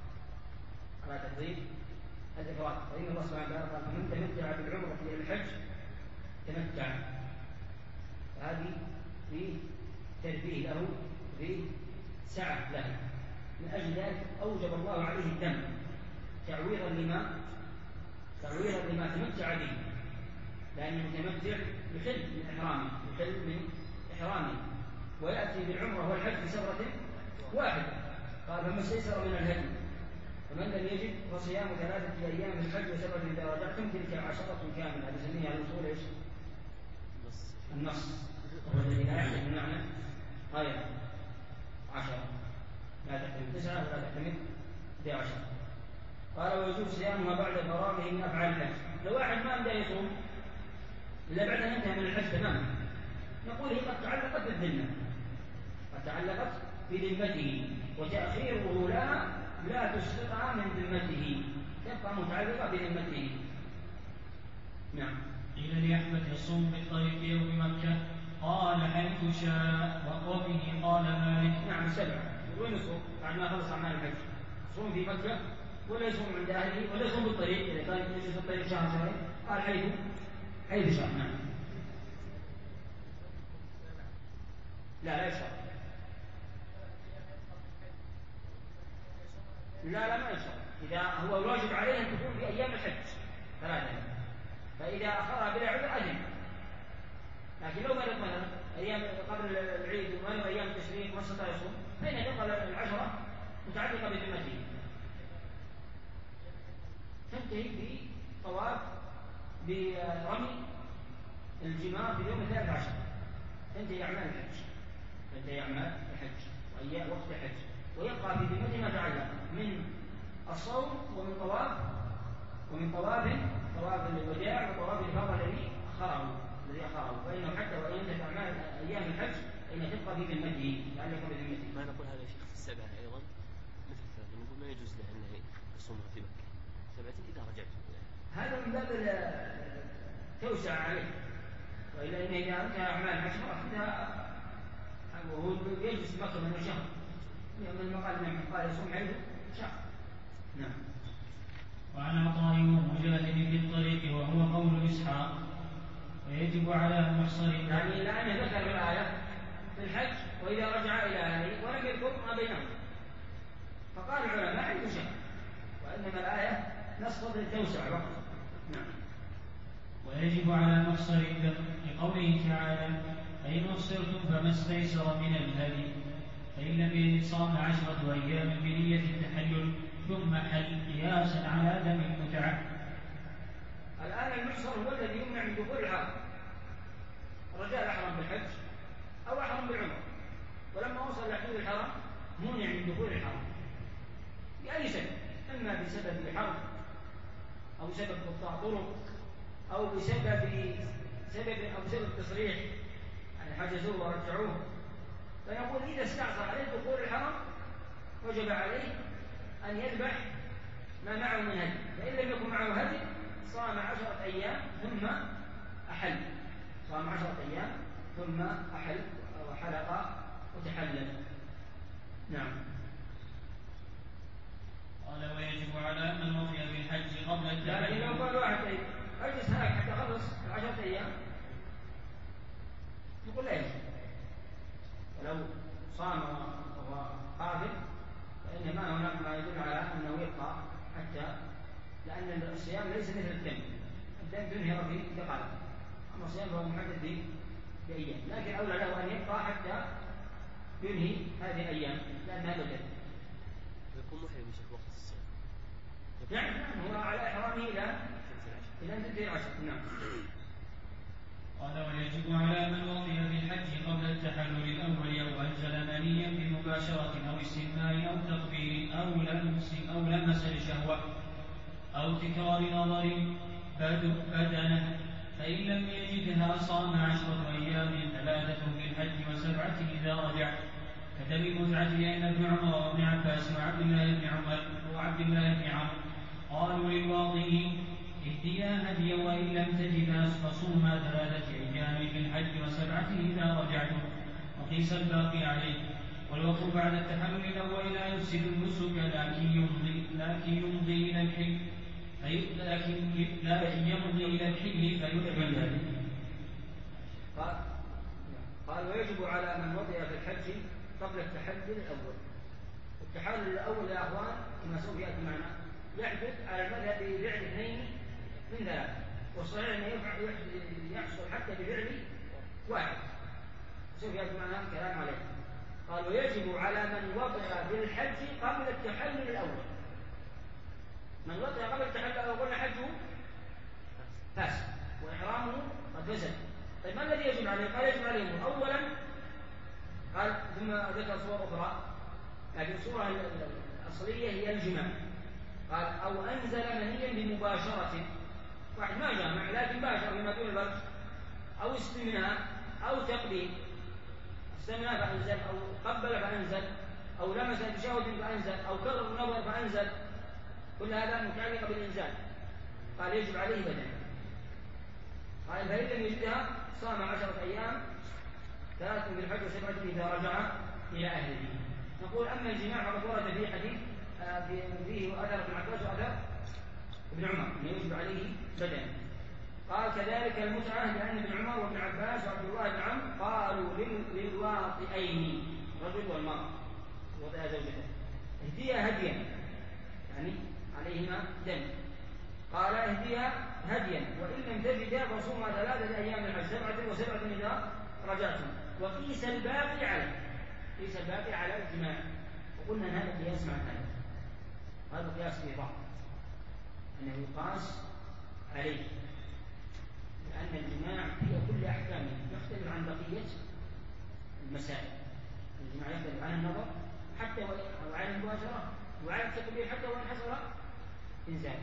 فإن الله سبحانه وتعالى قال فمن تمتع بالعمرة إلى الحج تمتع، هذه في ترفيه له، في سعة له. من أجل ذلك أوجب الله عليه الدم تعويضا لما تمتع به، لأن المتمتع يحل من إحرامه ويأتي بالعمرة والحج بسفرة واحدة. قال فما استيسر من الهدي فمن لم يجد فصيام 3 أيام من الحج وسبعة إذا رجعتم تلك 10 كاملة. هذا يسميها الوصول ايش؟ النص، وهو الذي لا يحتمل المعنى غير 10، لا تحتمل 9 ولا تحتمل 11. قال ويجوز صيامها بعد فراغه من أفعال الحج. لو واحد ما عنده يصوم إلا بعد أن ينتهي من الحج تماما، نقول هي قد تعلقت بذمته، وتأخيره لا تسقطها من ذمته، تبقى متعلقة بذمته. نعم. قيل لأحمد يصوم بالطريق يوم مكة، قال حيث شاء، وبه قال مالك. نعم 7. وين يصوم بعد ما خلص أعمال الحج؟ يصوم في مكة ولا يصوم عند أهله ولا يصوم بالطريق؟ إذا كان يجلس في الطريق شهر قال حيث شاء. نعم. لا يشرب. لا ما يشرب. إذا هو الواجب عليه أن تكون في أيام الحج 3، فإذا أخرها بلا عذر أجل. لكن لو مرض مثلا أيام قبل العيد ومرض أيام التشريق ما استطاع يصوم، فإن تبقى 10 متعلقة بذمته، تنتهي بطواف برمي الجمار في اليوم 13، تنتهي أعمال الحج وأيام وقت الحج، ويبقى في ذمته ما تعلق من الصوم ومن طواف الوداع وطواف الإفاضة الذي أخره، فإنه حتى وإن ينتهي أعمال أيام الحج فإنها تبقى في ذمته، تعلق بذمته. ما نقول هذا شيخ في 7 أيضا مثل 3، نقول ما يجوز له أنه يصومها في مكة 7 إذا رجعت. هذا من باب توسع عليه، وإلا إن إذا أنتهى أعمال الحج وهو يجلس في مكة من شهر، من مقال قال يصوم عنده شهر. نعم. وعن عطاء ومجاهد في الطريق وهو قول إسحاق، ويجب على المحصر. يعني لأنه ذكر الآية في الحج وإذا رجع إلى أهله ولم يذكر ما بينهم، فقال العلماء عنده شهر، وإنما الآية نصت للتوسع وقت. نعم. ويجب على محصر الدم لقوله تعالى فإن أبصرتم فما استيسر من الهدي، فإن لم يجد صام 10 أيام بنية التحلل ثم حل قياسا على دم المتعة. الآن المحصر هو الذي يمنع من دخول الحرم، الرجال أحرم بالحج أو أحرم بالعمرة، ولما وصل لحدود الحرم منع من دخول الحرم بأي سبب، إما بسبب الحرب أو سبب قطاع طرق أو بسبب تصريح يعني حجزوه ورجعوه. فيقول إذا استعصى عليه دخول الحرم وجب عليه أن يذبح ما معه من هدي، فإن لم يكن معه هدي صام 10 أيام ثم أحل وحلق وتحلل. نعم. قال ويجب على من وفي بالحج قبل التحلل. لكن لو قال واحد اجلس هناك حتى خلص 10 أيام يقول لا يجب، ولو صام وهو قادر فإن ما هناك ما يدل على أنه يبقى حتى، لأن الصيام ليس مثل الدم تنهي في دقائق، أما الصيام هو محدد بأيام، لكن أولى له أن يبقى حتى ينهي هذه الأيام لأن هذا الدم يكون محرم من شيخ وقت الصيام. نعم هو على إحرامه إلى أن تنتهي 10. نعم. قال ويجب على من وطئ بالحج قبل التحلل الأول أو أنزل منيا بمباشرة أو استماع أو تقبيل أو لمس الشهوة أو تكرار نظر بدنه، فإن لم يجدها صام 10 أيام 3 في الحج و7 إذا رجع، كدم المتعة لأن ابن عمر وابن عباس وعبد الله بن عمر قالوا للواطئ اهديا هديا وإن لم تجدا فصوما 3 أيام في الحج و7 إذا رجعتم وقيس الباقي عليه. والوقف بعد التحلل الأول لا يفسد النسك لكن يمضي إلى الحل فيحرم. قال ويجب على من وطئ في الحج قبل التحلل الأول. التحلل الأول يا أخوان كما سوف يأتي معنا يحدث على المذهب بفعل 2 من 3، والصحيح أنه يحصل حتى بفعل 1، سوف يأتي معنا الكلام عليه. قال ويجب على من وطئ في الحج قبل التحلل الأول. من وطئ قبل التحلل الأول قلنا حجه فاسد وإحرامه قد فسد. طيب ما الذي يجب عليه؟ قال يجب عليه أولا، قال ثم ذكر صور أخرى لكن الصورة الأصلية هي الجماع. قال أو أنزل منيا بمباشرة، واحد ما جامع لكن باشر بما دون الفرج، أو استمناء أو تقبيل، استمناء فأنزل أو قبل فأنزل أو لمس بشهوة فأنزل أو كرر النظر فأنزل، كل هذا متعلق بالإنزال. قال يجب عليه بدنه. قال فإن لم يجدها صام 10 أيام 3 في الحج و7 إذا رجع إلى أهله. نقول أما الجماع فقد ورد في حديث فيه أثر ابن عباس وأثر ابن عمر أن يجب عليه بدنه. قال كذلك المتعة لأن ابن عمر وابن عباس وعبد الله بن عمرو قالوا للواطئين الرجل والمرأة وطئ زوجته اهديا هديا يعني عليهما دم. قال اهديا هديا وإن لم تجدا فصوما 3 أيام الحج 7 و7 إذا رجعتم وقيس الباقي عليه. قيس الباقي على الجماع، وقلنا أن هذا قياس مع هذا قياس في بعض أنه يقاس عليه، لأن الجماع في كل أحكامه يختلف عن بقية المسائل. الجماع يختلف عن النظر حتى وعن المباشرة وعن التقبيل حتى وإن حصل إنزال،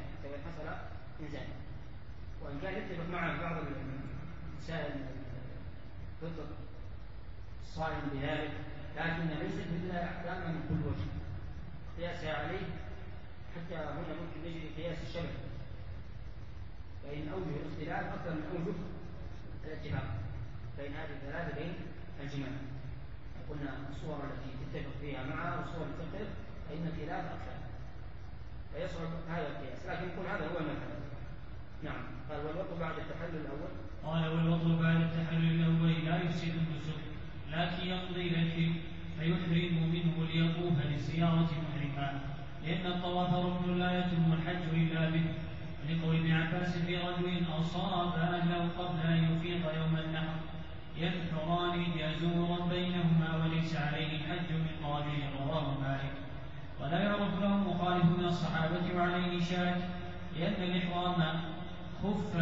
وإن كان يتفق معه بعض المسائل الفطر الصائم بذلك، لكن ليست مثل أحكامها من كل وجه قياسها عليه. حتى هنا ممكن نجري قياس الشبه، فإن أوجه الاختلاف أكثر من أوجه الاتفاق بين هذه الثلاثة بين الجماع. قلنا الصور التي تتفق فيها معها والصور التي تختلف فإن الخلاف أكثر، فيصعب هذا القياس، لكن يكون هذا هو المذهب. نعم. قال والوطء بعد التحلل الأول. قال والوطء بعد التحلل الأول لا يفسد النسك لكن يقضي إلى الحل فيحرم منه ليطوف للزيارة محرما، لأن الطواف ركن لا يتم الحج إلا به، لقول ابن عباس في رجل أصاب أهله قبل أن يفيض يوم النحر ينحران يزورا بينهما وليس عليه الحج من قابل، رواه مالك. ولا يعرف له مخالف من الصحابة وعليه شاك، لأن الإحرام خف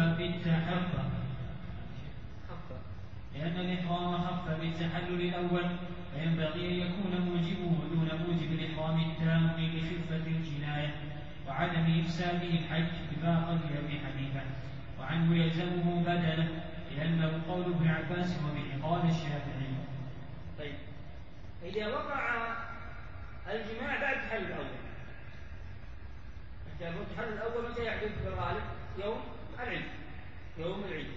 بالتحلل الأول، فينبغي أن يكون موجبه دون موجب الإحرام التام لخفة الجناية وعدم إفساده الحج اتفاقا لأبي حنيفة، وعنه يلزمه بدنه لأنه قول ابن عباس وبه قال الشافعي. طيب إذا وقع الجماع بعد التحلل الأول، التحلل الأول متى يحدث في الغالب؟ يوم العيد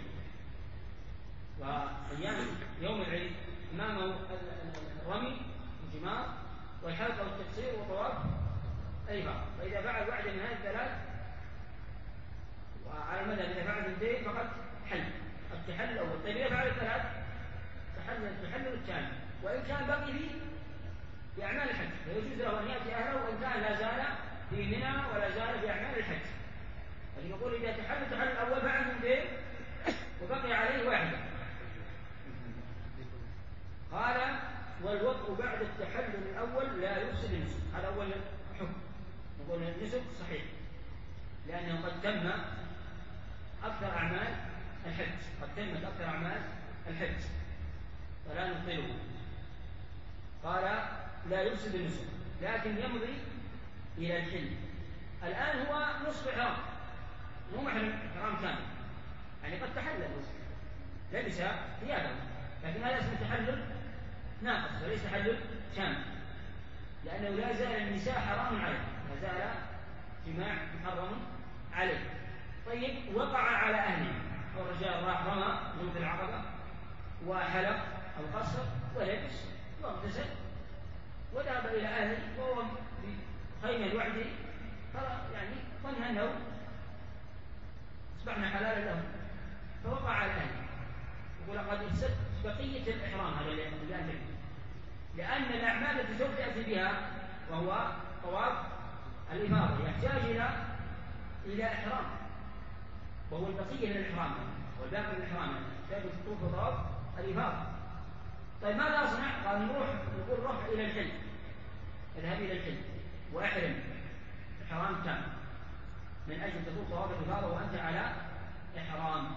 وأيام يوم العيد أمامه الرمي والجمار والحلق والتقصير وطواف الإفاضة. فإذا فعل واحدة من هذه الثلاث وعلى المذهب إذا فعل اثنتين فقد حل التحلل الأول. طيب إذا فعل الثلاث التحلل الثاني، وإن كان بقي فيه بأعمال الحج فيجوز له أن يأتي أهله وإن كان لا زال في منى ولا زال في أعمال الحج. لكن يقول إذا تحلل التحلل الأول فعل اثنتين وبقي عليه واحدة. قال والوطء بعد التحلل الأول لا يفسد النسك. هذا أول حكم، نقول النسك صحيح لأنه قد تم أكثر أعمال الحج فلا نبطله. قال لا يفسد النسك لكن يمضي إلى الحل. الآن هو نصف إحرام، مو محرم إحرام كامل، يعني قد تحلل لبس ثيابه، لكن هذا اسمه تحلل ناقص وليس تحلل كامل، لأنه لا زال النساء حرام عليه، لا زال جماع محرم عليه. طيب وقع على أهله، والرجال راح رمى جنب العقبة وحلق أو قصر ولبس واغتسل وذهب إلى أهله وهو في خيمة لوحده، يعني ظن أنه أصبحنا حلالا له فوقع على أهله. يقول قد افسد بقية الإحرام هذا الآن، لأن الأعمال التي سوف تأتي بها وهو طواف الإفاضة يحتاج إلى إحرام، وهو البقية من الإحرام والباقي من الإحرام يحتاج طواف طواف الإفاضة. طيب ماذا أصنع؟ قال نقول روح إلى الحل، اذهب إلى الحل وأحرم إحرام تام من أجل تطوف طواف الإفاضة وأنت على إحرام.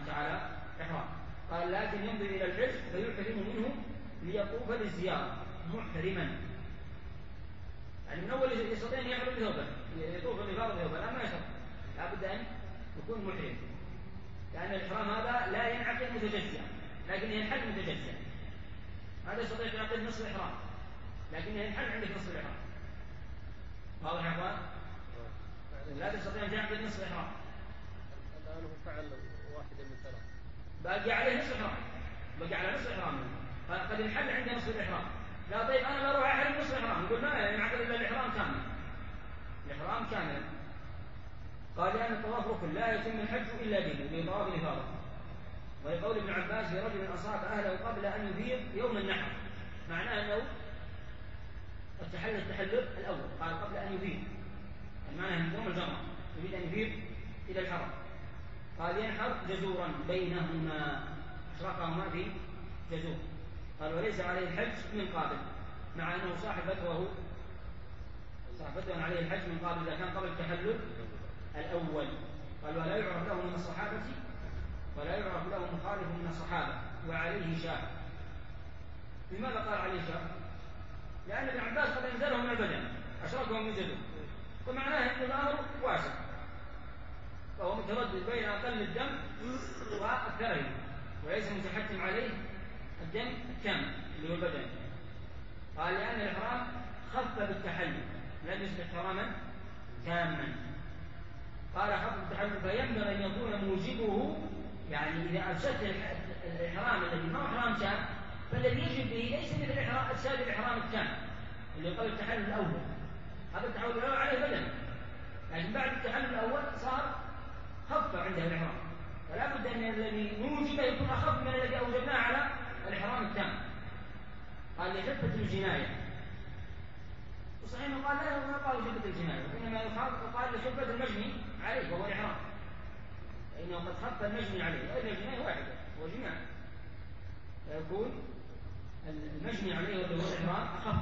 قال لكن يمضي إلى الحج فيحرم منه ليطوف للزيارة محرما، يعني من أول يستطيع أن يحرم بثوبه يطوف الإفاضة بثوبه، لا ما يشرب، لابد أن يكون محرم، لأن الإحرام هذا لا ينعقد متجزئا لكن ينحل متجزئا. هذا يستطيع أن يعقد نصف الإحرام لكن ينحل عندك نصف الإحرام. واضح يا أخوان؟ لا تستطيع أن تعقد نصف الإحرام. الآن هو فعل واحدة من ثلاث، باقي عليه نصف الإحرام، بقي على نصف الإحرام، قد انحل عند نصف الإحرام. لا طيب أنا بروح أحرم نصف الإحرام، يقول ما ينعقد إلا الإحرام كامل، الإحرام كامل. قال لأن الطواف ركن لا يتم الحج إلا به بطواف الإفاضة. ويقول ابن عباس في رجل أصاب أهله قبل أن يفيض يوم النحر، معناه أنه التحلل الأول، قال قبل أن يفيض، معناه أن يوم الجمعة يريد أن يفيض إلى الحرم، قال ينحر جزورا بينهما أشرقهما في جزور، قال وليس عليه الحج من قابل، مع أنه صاحب فتوى عليه الحج من قابل إذا كان قبل التحلل الأول. قال ولا يعرف له من الصحابة ولا يعرف له مخالف من الصحابة وعليه شاه. لماذا قال عليه شاه؟ لأن ابن عباس قد انزله من البدن أشركهم من جزء، ومعناه أن الأمر واسع، فهو متردد بين أقل الدم وأكثره، وليس متحتم عليه الدم الكامل اللي هو البدن. قال لأن الإحرام خف بالتحلل لم يصبح إحراما تاما. قال خف بالتحلل فينبغي أن يكون موجبه، يعني إذا أفسدت الإحرام الذي ما هو إحرام تام فالذي يجب به ليس مثل أفساد الإحرام التام اللي قبل التحلل الأول، هذا التحلل الأول عليه بدن، لكن بعد التحلل الأول صار خف عنده الإحرام، فلا بد أن الذي نوجبه يكون أخف من الذي أوجبناه على الإحرام التام. قال لخفة الجناية، وصحيح أنه قال لا يقال لخفة الجناية، وإنما يقال لخفة المجني عليه وهو الإحرام، فإنه قد خف المجني عليه، وإن الجناية واحدة هو جناية، فيكون المجني عليه وهو الإحرام أخف.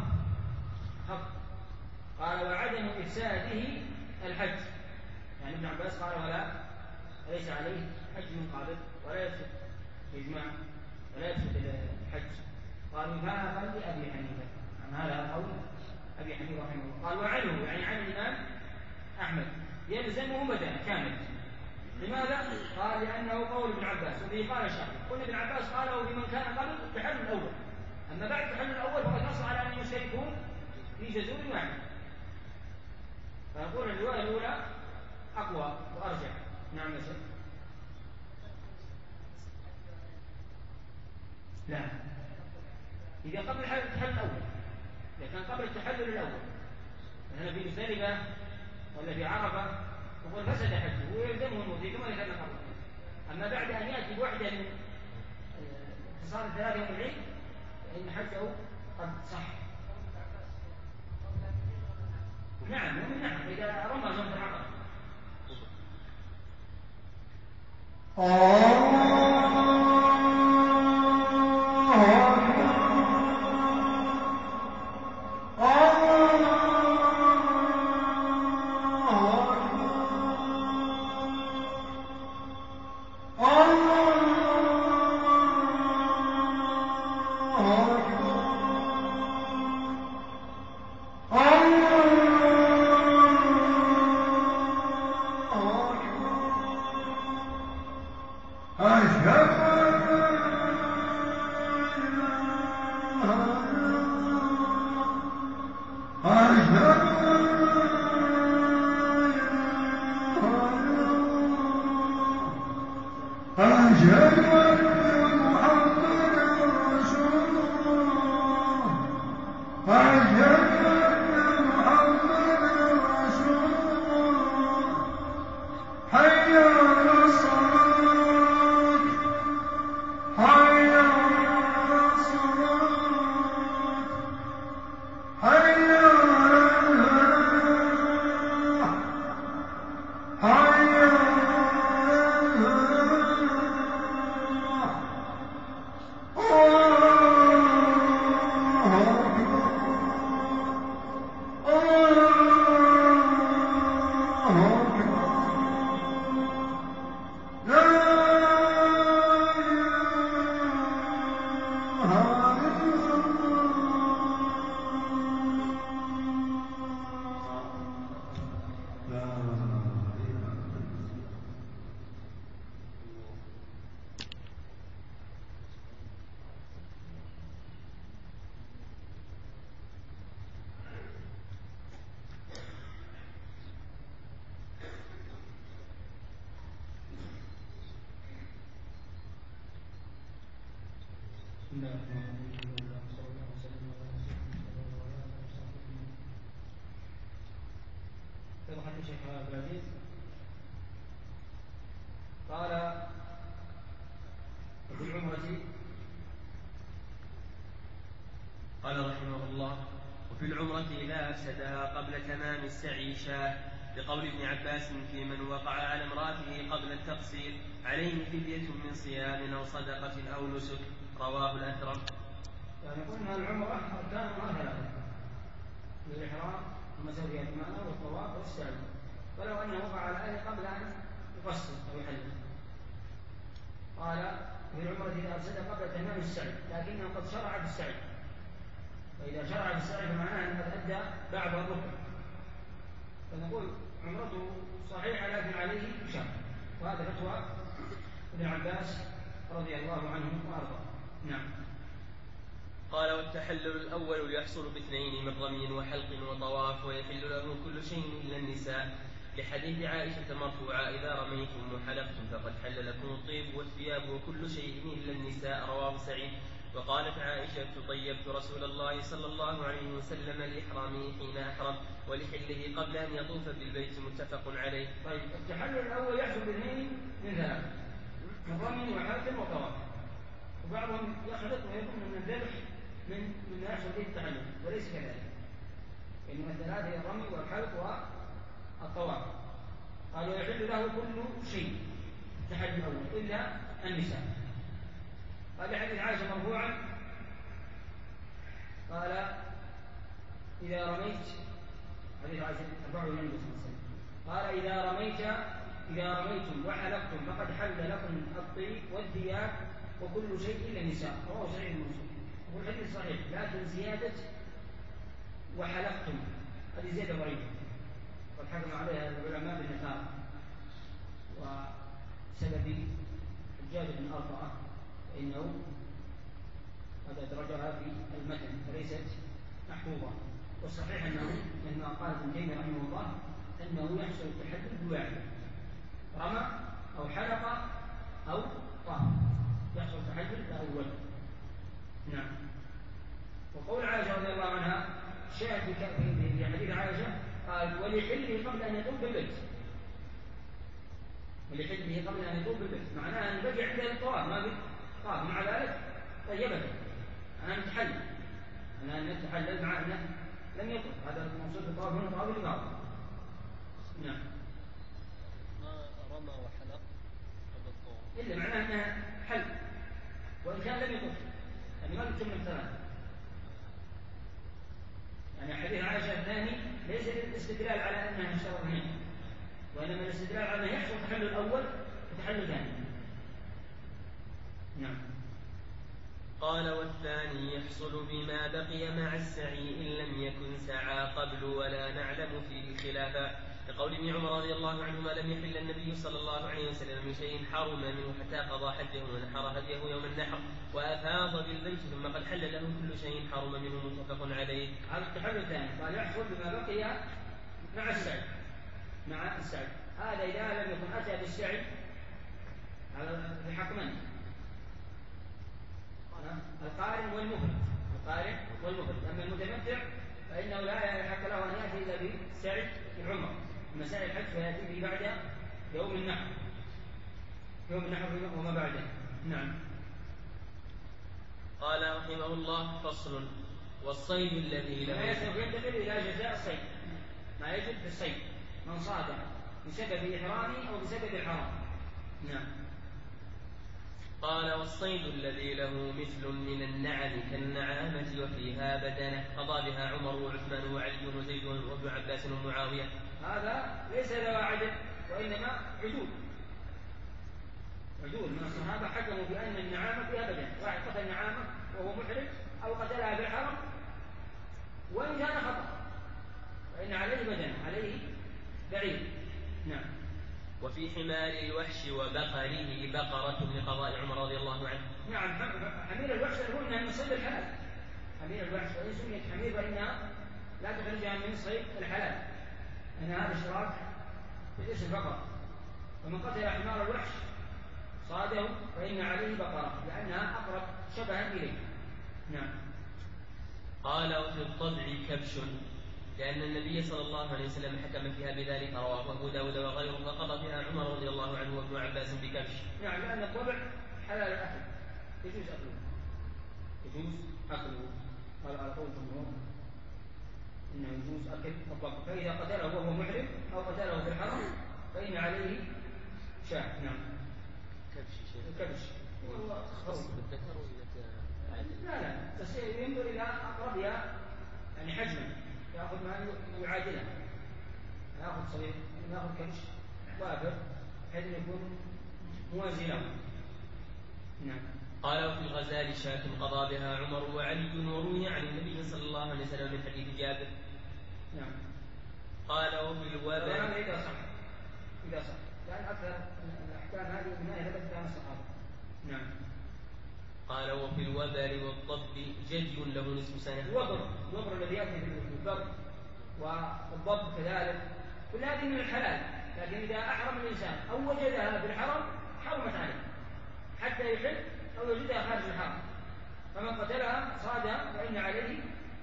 قال وعدم إفساده الحج، يعني ابن عباس قال ولا ليس عليه حج من قابل ولا يفسد إجماع ولا يفسد الحج. قال هذا قول أبي حنيفة، هذا قول أبي حنيفة رحمه الله. قال وعنه يعني عن الإمام أحمد يلزمه بدنه كامل. لماذا؟ قال لأنه قول ابن عباس وبه قال الشافعي، قل ابن عباس قاله بمن كان قبل التحلل الأول، أما بعد التحلل الأول فقد نص على أن يشتركون في جزور واحد، فنقول الرواية الأولى أقوى وأرجح. نعم يا شيخ. لا، إذا قبل التحلل الأول، إذا كان قبل التحلل الأول مثلا في مزدلفة ولا في عرفة نقول فسد حجه ويلزمه المضي كما ذكرنا قبل. أما بعد أن يأتي بوحدة من اتصال الثلاثة يوم العيد فإن حجه قد صح. نعم ومن نحن إذا رمى جنب العقبة. أشهد الشيخ عبد العزيز قال وفي العمرة قال رحمه الله وفي العمرة إذا أفسدها قبل تمام السعي شاه بقول ابن عباس في من وقع على امرأته قبل التقصير عليه فدية من صيام أو صدقة أو نسك رواه الأثرم. يعني قلنا العمرة أركانها ثلاثة الإحرام ومسويات المعنى والطواف والسعي فلو أنه وقع على أهله قبل أن يقصر أو يحلل قال في العمرة إذا أفسد قبل تمام السعي لكنه قد شرع في السعي فإذا شرع في السعي فمعناه أنه قد أدى بعض الركن فنقول عمرته صحيحة لكن عليه شرع وهذا فتوى ابن عباس رضي الله عنه وأرضاه. نعم. قال والتحلل الأول يحصل باثنين من رمي وحلق وطواف ويحل له كل شيء إلا النساء لحديث عائشة مرفوعة إذا رميتم وحلقتم فقد حل لكم الطيب والثياب وكل شيء إلا النساء رواه سعيد. وقالت عائشة طيبت رسول الله صلى الله عليه وسلم لإحرامه حين أحرم ولحله قبل أن يطوف بالبيت متفق عليه. طيب التحلل الأول يحصل باثنين من ثلاثة من رمي وحلق وطواف وبعضهم يخلط ويكون من الذبح من يحصل به التحلل وليس كذلك إنما الثلاثة هي الرمي والحلق والطواف. قال ويحل له كل شيء التحلل الأول إلا النساء. قال حديث عائشة مرفوعا قال إذا رميت حديث عائشة 44 قال إذا رميتم وحلقتم فقد حل لكم الطيب والثياب وكل شيء إلا النساء رواه سعيد المسلم. والحديث صحيح لكن زيادة وحلقتم هذه زيادة ضعيفة قد حكم عليها العلماء بالنكارة وسبب حجاج بن أرطأة فإنه هذا درجها في المتن فليست محفوظة والصحيح أنه لما قال ابن تيمية رحمه الله أنه يحصل التحلل بواحد رمى أو حلق أو طاف يحصل التحلل الأول. نعم. وقول عائشة رضي الله عنها شاهد في حديث عائشة قال ولحله قبل أن يطوف بالبيت ولحله قبل أن يطوف بالبيت معناها أن بقي عنده الطواف ما طاف مع ذلك طيبته أنا نتحلل أنا نتحلل مع أنه لم يطوف هذا المقصود بالطواف هنا طواف الإفاضة. نعم. ما رمى وحلق قبل الطواف إلا معناها أنها حل وإن كان لم يطوف يعني ما تتم الثلاثة يعني حديث عائشة الثاني ليس الاستدلال على أنها اشترط هنا وإنما الاستدلال على أنه يحصل التحلل الأول والتحلل الثاني. نعم. قال والثاني يحصل بما بقي مع السعي إن لم يكن سعى قبل ولا نعلم فيه خلافا لقول ابن عمر رضي الله عنهما لم يحل النبي صلى الله عليه وسلم من شيء حرم منه حتى قضى حجه ونحر هديه يوم النحر وأفاض بالبيت ثم قد حل له كل شيء حرم منه متفق عليه. هذا التحلل الثاني قال يحصل بما بقي مع السعي هذا إذا لم يكن أتى بالسعي على الحكمين القارن والمفرد أما المتمتع فإنه لا يحق له أن يأتي إلا بالسعي في العمر أما سعي الحج فيأتي به بعد يوم النحر وما بعده. نعم. قال رحمه الله فصل والصيد الذي له ينتقل إلى جزاء الصيد ما يجب في الصيد من صاد بسبب إحرامه أو بسبب الحرام. نعم. قال والصيد الذي له مثل من النعم كالنعامة وفيها بدنة قضى بها عمر وعثمان وعلي وزيد وابن عباس ومعاوية. هذا ليس له عدل وإنما عدول من الصحابة حكموا بأن النعامة فيها بدنة واحد قتل نعامة وهو محرم أو قتلها بالحرم وإن كان خطأ فإن عليه بدنة عليه بعيد. نعم. وفي حمار الوحش وبقره بقرة لقضاء عمر رضي الله عنه. نعم. حمير الوحش هو أنها من صيد الحلال حمير الوحش وإن سميت حمير فإنها لا تخرجها من صيد الحلال أن هذا اشتراك في اسم البقر ومن قتل حمار الوحش صاده فإن عليه بقرة لأنها أقرب شبها إليه. نعم. قال وفي الطبع كبش لأن النبي صلى الله عليه وسلم حكم فيها بذلك رواه أبو داود وغيره فقضى فيها عمر رضي الله عنه وابن عباس بكبش. نعم لأن الطبع حلال الأكل يجوز أكله قال على قول الجمهور إنه يجوز أكل الضب فإذا قتله وهو محرم أو قتله في الحرم فإن عليه شاة. نعم. كبش خاص بالذكر ولا لا بس ينظر إلى أقربها يعني حجما يأخذ ما يعادلها يأخذ صغير يأخذ كبش وافر بحيث يكون موازي له. نعم. قال وفي الغزال شاة قضى بها عمر وعلي وروي عن النبي صلى الله عليه وسلم من حديث جابر. نعم. قال وفي الوباء هذا إذا صح لأن أكثر الأحكام هذه من أهل كلام الصحابة. نعم. قال وفي الوبر والضب جدي له نصف سنة. الوبر الذي يأتي بالضب والضب كذلك كل هذه من الحلال لكن إذا أحرم الإنسان أو وجدها في الحرم حرمت عليه حتى يحل أو يجدها خارج الحرم فمن قتلها صادها فإن عليه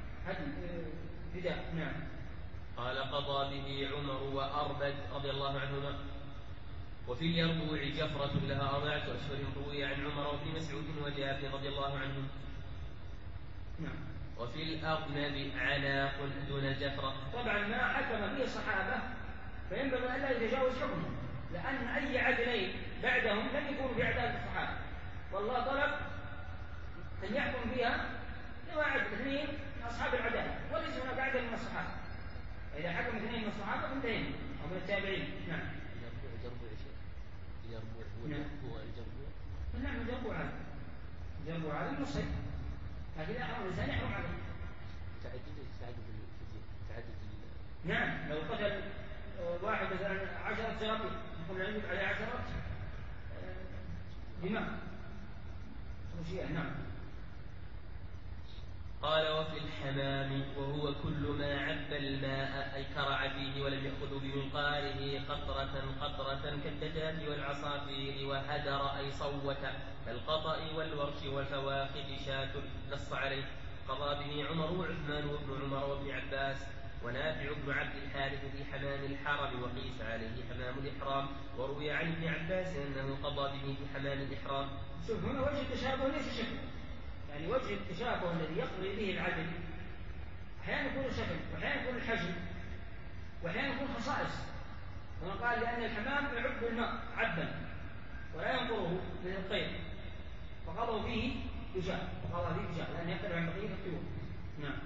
فداء. نعم. قال قضى به عمر وأربد رضي الله عنهما. وفي اليربوع جفرة لها 4 أشهر روي عن عمر وفي مسعود وجابر رضي الله عنهم. نعم. وفي الأرنب عناق دون الجفرة. طبعا ما حكم به الصحابة فينبغي أن لا يتجاوز حكمه لأن أي عدلين بعدهم لم يكونوا بعدالة الصحابة والله طلب أن يحكم بها لواحد 2 من أصحاب العدالة وليس هناك عدل من الصحابة. إذا حكم 2 من الصحابة فانتهينا أو من التابعين. نعم. نعم الجربوع هذا المصيب لكن إذا حرم الإنسان يحرم عليه. نعم لو قتل واحد مثلا 10 سرقات يكون عندك عليه 10 دماء وشيئا. نعم. قال وفي الحمام وهو كل ما عب الماء أي كرع فيه ولم يأخذ بمنقاره قطرة كالدجاج والعصافير وهدر أي صوت كالقطأ والورش والفواخذ شاة نص عليه. قضى به عمر وعثمان وابن عمر وابن عباس ونافع بن عبد الحارث في حمام الحرم وقيس عليه حمام الإحرام. وروي عن ابن عباس أنه قضى به في حمام الإحرام. شوف هنا وجه التشابه ليس شكل يعني وجه التشابه الذي يقضي به العدل أحيانا يكون الشكل وأحيانا يكون الحجم وأحيانا يكون خصائص. هنا قال لأن الحمام يعب الماء عبا ولا ينقره من الطير فقضوا فيه إجاء لأن يختلف عن بقية الطيور. نعم.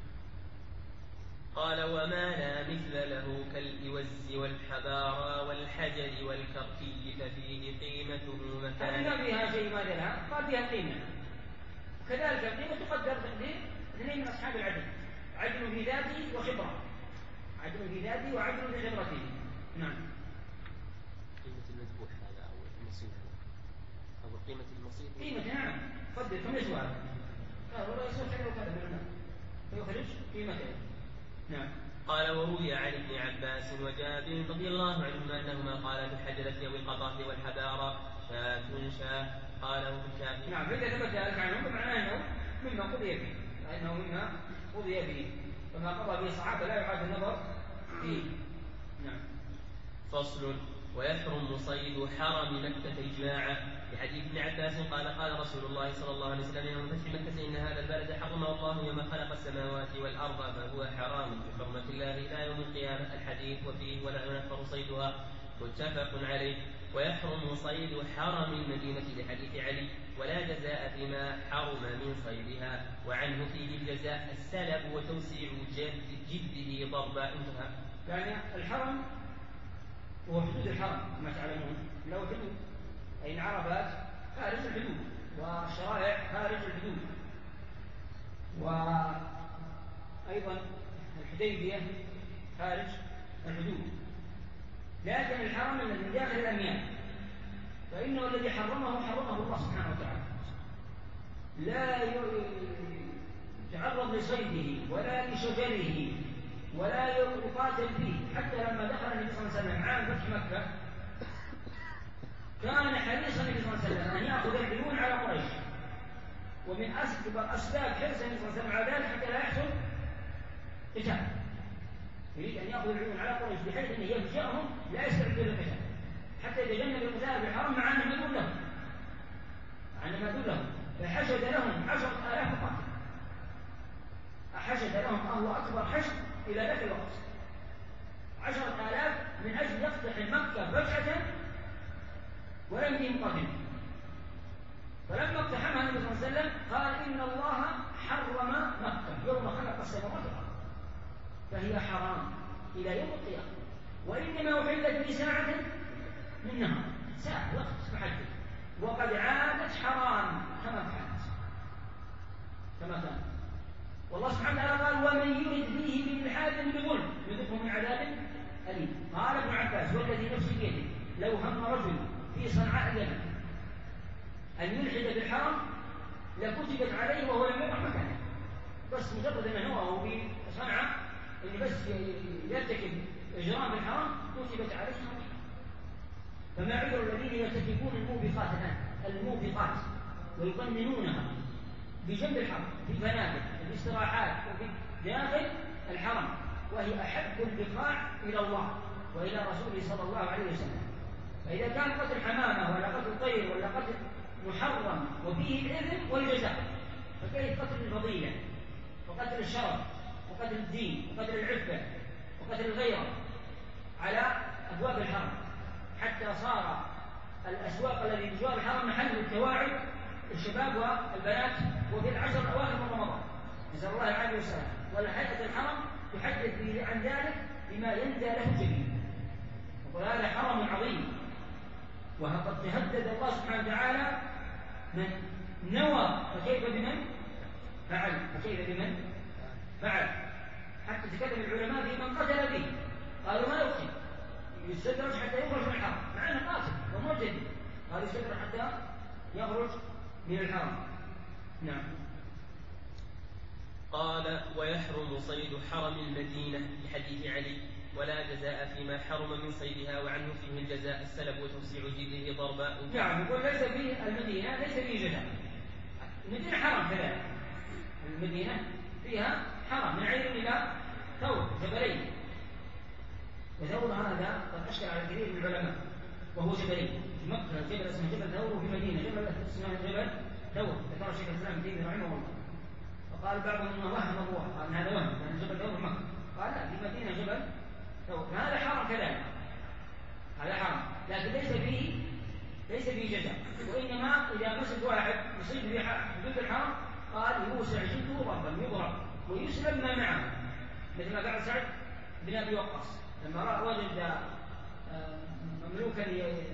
قال وما لا مثل له كالإوز والحبارى والحجر والكركي ففيه قيمته مكان. ما فيها شيء ما لها قال فيها قيمة كذلك القيمة تقدر تقدير 2 من أصحاب العدل عدل في ذاته وخبرة عدل في ذاته وعدل في خبرته. نعم. قيمة المذبوح هذا أو المصيد أو قيمة المصيد قيمة. نعم. قدر كم يسوى هذا والله يسوى كذا وكذا من الماء فيخرج قيمته. نعم. قال وروي عن ابن عباس وجابر رضي الله عنهما أنهما قالا بالحجرة والقطاف والحبارى شاة قاله بالشافعي. نعم. فإذا ثبت ذلك عنهم فمعناه أنه مما قضي به لأنه مما قضي به فما قضى به الصحابة لا يعاد النظر فيه. نعم. فصل. ويحرم صيد حرم مكة إجماعا لحديث ابن عباس قال رسول الله صلى الله عليه وسلم يوم فتح مكة إن هذا البلد حرمه الله يوم خلق السماوات والأرض فهو حرام بحرمة الله إلى يوم القيامة. الحديث وفيه ولا ينفر صيدها متفق عليه. ويحرم صيد حرم المدينة لحديث علي ولا جزاء فيما حرم من صيدها وعنه فيه الجزاء السلب وتوسيع جده ضربا. انتهى. يعني الحرم هو حدود الحرم كما تعلمون له حدود أي العربات خارج الحدود والشرائع خارج الحدود وأيضا الحديبية خارج الحدود لكن الحرم الذي داخل الأميال فإنه الذي حرمه الله سبحانه وتعالى لا يتعرض لصيده ولا لشجره ولا يقاتل فيه. حتى لما دخل النبي صلى الله عليه وسلم عام فتح مكة كان حريصا النبي صلى الله عليه وسلم أن يأخذ العيون على قريش ومن أكبر أسباب حرص النبي صلى الله عليه وسلم على ذلك حتى لا يحصل قتال. يريد أن يأخذ العيون على قريش بحيث أن يفجأهم لا يستعدوا للقتال حتى يتجنب القتال في الحرم مع أنه مدعو لهم، فحشد لهم 10,000 مقاتل، حشد لهم الله أكبر حشد إلى ذاك الوقت 10,000 من أجل يفتح مكة فجأة ولم يجي مقاتل. فلما اقتحمها النبي صلى الله عليه وسلم قال إن الله حرم مكة يوم خلق السماوات والأرض فهي حرام إلى يوم القيامة، وإنما أحلت بساعة من نهار، ساعة وقت محدد، وقد عادت حرام كما كان. والله سبحانه وتعالى قال ومن يرد به بإلحاد بظلم يذقه من عذاب أليم. قال ابن عباس والذي نفسي بيده لو هم رجل في صنعاء اليمن أن يلحد بالحرم لكتبت عليه وهو لم يقع مكانه، بس مجرد أنه هو في صنعاء أن بس يرتكب إجرام بالحرم كتبت عليه خطيئة. فما عذر الذين يرتكبون الموبقات الآن الموبقات ويقننونها بجنب الحرم في الفنادق في الاستراحات وفي داخل الحرم، وهي أحب البقاع إلى الله وإلى رسوله صلى الله عليه وسلم. فإذا كان قتل حمامة ولا قتل طير ولا قتل محرم وفيه الإذن والجزاء، فكيف قتل الفضيلة وقتل الشرف وقتل الدين وقتل العفة وقتل الغيرة على أبواب الحرم، حتى صار الأسواق التي بجوار الحرم محل التواعد الشباب والبنات وفي العشر الأواخر من رمضان، نسأل الله العافية والسلام. والهيئة الحرم تحدث عن ذلك بما يندى له الجبين، وقال هذا حرم عظيم. وقد تهدد الله سبحانه وتعالى من نوى فكيف بمن فعل، حتى تكلم العلماء في من قتل به، قالوا ما يقتل يستدرج حتى يخرج من الحرم مع انه قاتل ومرتد، قالوا يستدرج حتى يخرج من الحرم. نعم. قال ويحرم صيد حرم المدينة لحديث علي ولا جزاء فيما حرم من صيدها وعنه فيه الجزاء السلب وتوسيع جلده ضرباء. نعم، يقول ليس في المدينة ليس فيه جزاء. المدينة حرم كذلك، المدينة فيها حرم من عين إلى ثور جبلين، وثور هذا قد أشكل على كثير من العلماء، وهو جبلين في مكة جبل اسمه جبل ثور، وفي المدينة جبل اسمه جبل ثور، ذكر الشيخ الإسلام ابن تيمية رحمه الله. وقال بعضهم انه وهم الروح، قال هذا وهم لان جبل ثور مكة، قال لا في المدينة جبل ثور، فهذا حرم كذلك، هذا حرم لكن ليس فيه جزاء، وإنما إذا مسك واحد يصيب في حدود الحرم قال يوسع جلده ضربا يضرب ويسلم ما معه، مثل ما قال سعد بن أبي وقاص لما وجد مملوكا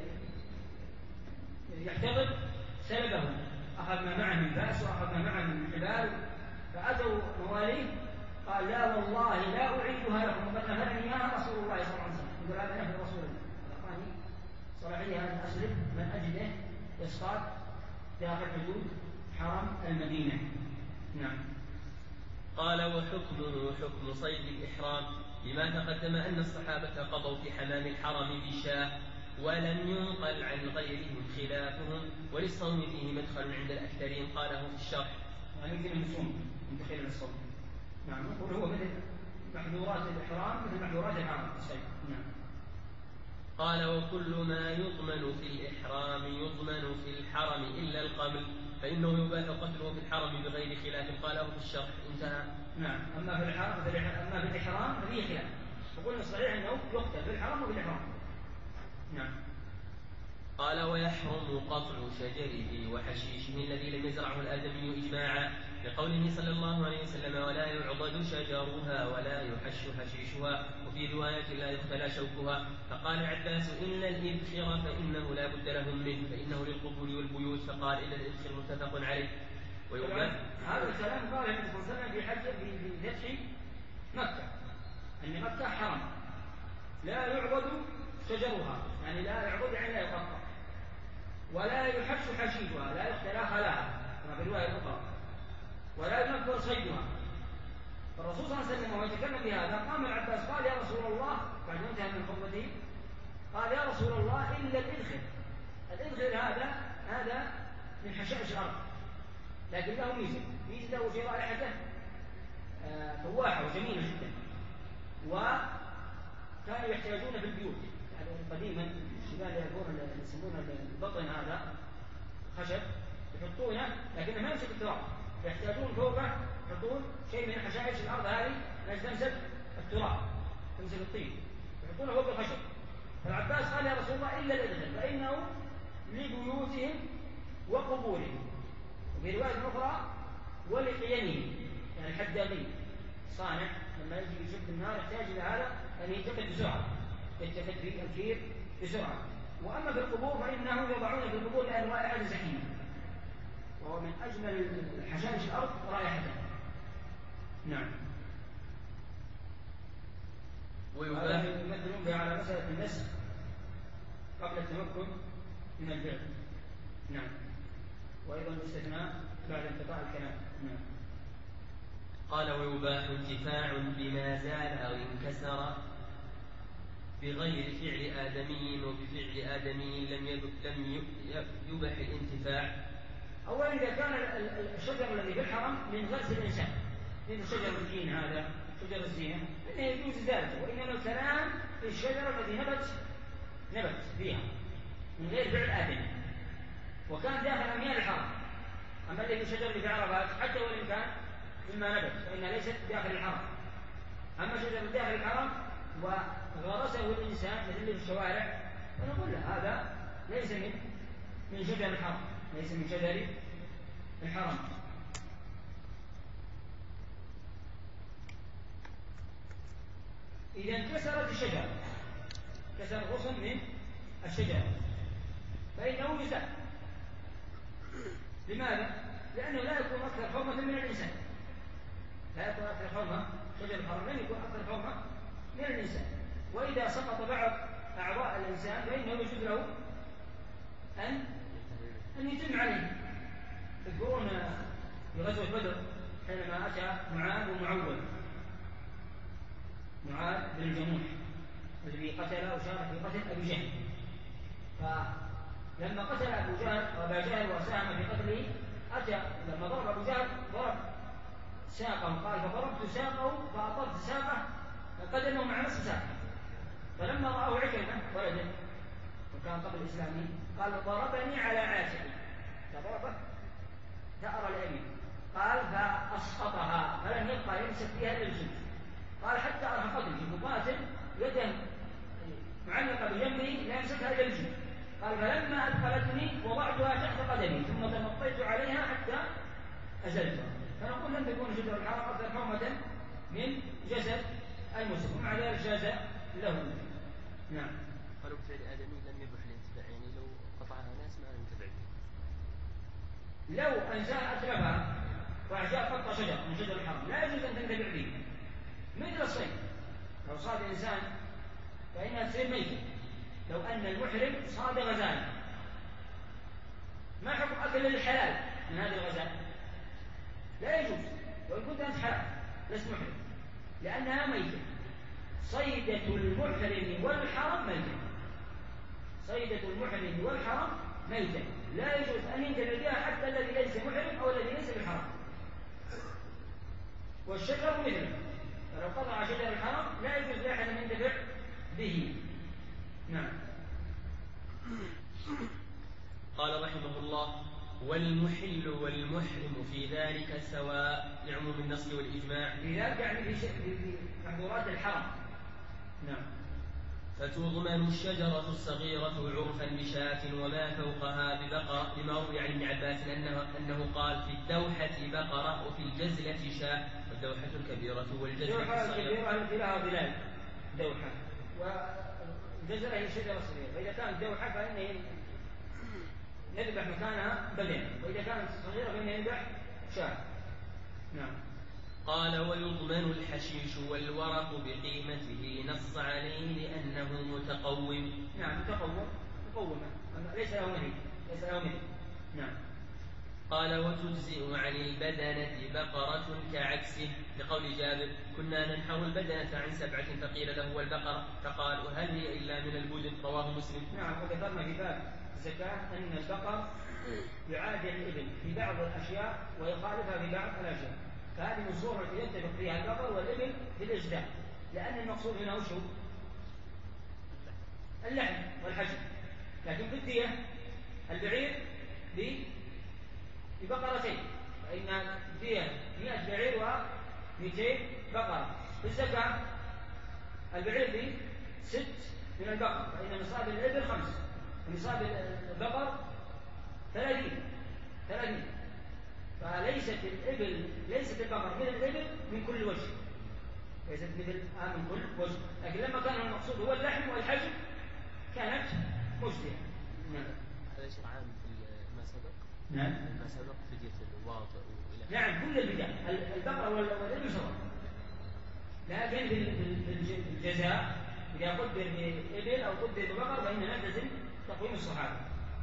يحتضر سلبه، أخذ ما معه من فاس وأخذ ما معه من حبال، فأتوا مواليه قال لا والله لا أعيدها لكم وقد نهرني إياها رسول الله صلى الله عليه وسلم. يقول هذا نهر رسول الله، أعطاني صلاحية هذا أسلم من أجله يصطاد داخل حدود حرم المدينة. نعم. قال وحكمه حكم صيد الإحرام لما تقدم أن الصحابة قضوا في حمام الحرم بشاة ولم ينقل عن غيرهم خلافهم، وللصوم فيه مدخل عند الأكثرين قاله في الشرح. يعني يمكن الصوم متخيل الصوم. نعم. نقول هو مثل محظورات الإحرام مثل محظورات الحرم الصيد. نعم. قال وكل ما يضمن في الإحرام يضمن في الحرم إلا القمل فإنه يباح قتله في الحرم بغير خلاف قاله في الشرح. انتهى. نعم. أما في الإحرام ففيه خلاف، وقلنا الصحيح أنه يقتل في الحرم وفي الإحرام. نعم. قال ويحرم قطع شجره وحشيشه الذي لم يزرعه الآدمي إجماعا لقوله صلى الله عليه وسلم ولا يعضد شجرها ولا يحش حشيشها، وفي رواية لا يختلى شوكها. فقال العباس إلا الإذخر فإنه لا بد لهم منه فإنه للقبور والبيوت، فقال إلا الإذخر متفق عليه. هذا الكلام قال النبي صلى الله عليه وسلم في حج في فتح مكة أن مكة حرم لا يعبد شجرها، يعني لا يعبد يعني لا يقطع، ولا يحش حشيشها لا يختلى خلاها كما في الرواية الأخرى، ولا ينفر صيدها. فالرسول صلى الله عليه وسلم وهو يتكلم بهذا قام العباس قال يا رسول الله بعد ما انتهى من خطبته قال يا رسول الله إلا الإذخر. الإذخر هذا من حشائش الأرض، لكن له ميزة له في رائحته فواحة وجميلة جدا. وكانوا يحتاجون في البيوت، يعني قديما الشباب يسمون البطن هذا خشب يحطونه، لكنه ما يمسك التراب، يحتاجون فوقه يحطون شيء من حشائش الأرض هذه التي تمسك التراب، تمسك الطين، يحطونه فوق الخشب. فالعباس قال يا رسول الله إلا الإدخل فإنه لبيوتهم وقبورهم، وفي رواية أخرى ولقيمهم، يعني الحدادين صانع لما يجي يشد النار يحتاج إلى هذا أن يتقد بسرعة، يتقد في الكير بسرعة. وأما في القبور فإنهم يضعون في القبور لأن رائحة زحيمة، وهو من أجمل حشائش الأرض رائحته. نعم. وهذا يمثلون به على مسألة النسخ قبل التمكن من الفعل. نعم. وأيضا الاستثناء بعد انقطاع الكلام. نعم. قال ويباح انتفاع بما زال أو انكسر بغير فعل آدمي، وبفعل آدمي لم يبح الانتفاع. أولا إذا كان الشجر الذي في الحرم من غرس الإنسان مثل شجر الزين هذا شجر الزينة فإنه يجوز ذلك، وإنما الكلام في الشجرة الذي نبت فيها من غير فعل آدمي وكان داخل أميال الحرم. أما الذي الشجر اللي في عرفات حتى وإن كان مما نبت فإنها ليست داخل الحرم. أما شجر داخل الحرم وغرسه الإنسان مثل في الشوارع فنقول له هذا ليس من شجر الحرم، ليس من شجر الحرم. إذا انكسرت الشجرة، كسر غصن من الشجرة فإنه يزال. لماذا؟ لأنه لا يكون أكثر حرمة من الإنسان، لا يكون أكثر حرمة، شجر الحرم لن يكون أكثر حرمة من الإنسان. وإذا سقط بعض أعضاء الإنسان فإنه يجوز له أن يتم عليه. تذكرون في غزوة بدر حينما أتى معاذ ومعوذ، معاذ بن الجموح الذي قتل وشارك في قتل أبي جهل، فلما قتل أبا جهل وساهم في قتله أتى لما ضرب أبو جهل ضرب ساقه، قال فضربت ساقه فأطرت ساقه فقدمه مع نصف ساقه، فلما رآه عكرمة ولده وكان قبل إسلامه قال ضربني على عاتقي، فضربه ثأر لأبي، قال فأسقطها فلم يبقى يمسك فيها إلا الجلد، قال حتى أرهقتني مقاتل يده معلقة بجنبه لا يمسكها إلا الجلد، قال فلما أدخلتني وضعتها تحت قدمي ثم تمطيت عليها حتى أزلتها. فنقول لم تكون شجر الحرم أكثر حرمة من جسد المسلم، ومع ذلك جاز له. نعم. قالوا بفعل آدمي لم يبح الانتفاع، يعني لو قطعها ناس ما ينتفع به. لو إنسان أتلفها وأعجاب قطع شجر من شجر الحرم لا يجوز أن تنتفع به، مثل الصيد لو صاد إنسان فإنها تصير ميتة. لو أن المحرم صاد غزالا ما حكم أكل الحلال من هذه الغزال؟ لا يجوز، وإن كنت أنت حلال لست محرم لأنها ميتة. صيدة المحرم والحرم ميتة، صيدة المحرم والحرم ميتة، لا يجوز أن ينتفع بها حتى الذي ليس محرم أو الذي ليس بالحرم. والشجر مثله، فلو قطع شجر الحرم لا يجوز لأحد أن ينتفع به. نعم. قال رحمه الله والمحل والمحرم في ذلك سواء لعموم النص والإجماع. لذلك يعني في محظورات الحرم. نعم. فتضمن الشجرة الصغيرة عرفا بشاة وما فوقها ببقرة، لما روي عن ابن عباس أنه قال في الدوحة بقرة وفي الجزلة شاة، والدوحة الكبيرة والجزلة الصغيرة. الدوحة الكبيرة لها ظلال دوحة، والجزلة هي شجرة صغيرة، فإذا كانت دوحة فإنه يذبح مكانها بدن، وإذا كانت صغيرة فإنه يذبح شاة. نعم. قال ويضمن الحشيش والورق بقيمته، نص عليه لأنه متقوم. نعم مقومة ليس له مثل، ليس له مثل. نعم. قال وتجزئ عن البدنة بقرة كعكسه، لقول جابر كنا ننحر البدنة عن 7 فقيل له والبقرة فقال وهل هي إلا من البدن، رواه مسلم. نعم. وذكرنا في باب الزكاة أن البقر يعادل الإبل في بعض الأشياء ويخالفها في بعض الأشياء، فهذه من الصور التي يتفق فيها البقر والإبل في الإجزاء، لأن المقصود هنا وش هو؟ اللحم والحجم. لكن في الدية البعير ببقرتين، فإن الدية 100 بعير و200 بقرة. في الزكاة البعير ب6 من البقر، فإن نصاب الإبل 5 ونصاب البقر 30. فليست الإبل ليست البقر مثل الإبل من كل وجه، ليست مثلها من كل وجه، لكن لما كان المقصود هو اللحم والحجم كانت مجزئة. نعم. هذا شيء عام في ما سبق. نعم. ما سبق فدية الواطئ نعم كل البدع البقرة والإبل سواء، لكن في الجزاء إذا قدر بإبل أو قدر ببقر فإن نلتزم تقويم الصحابة.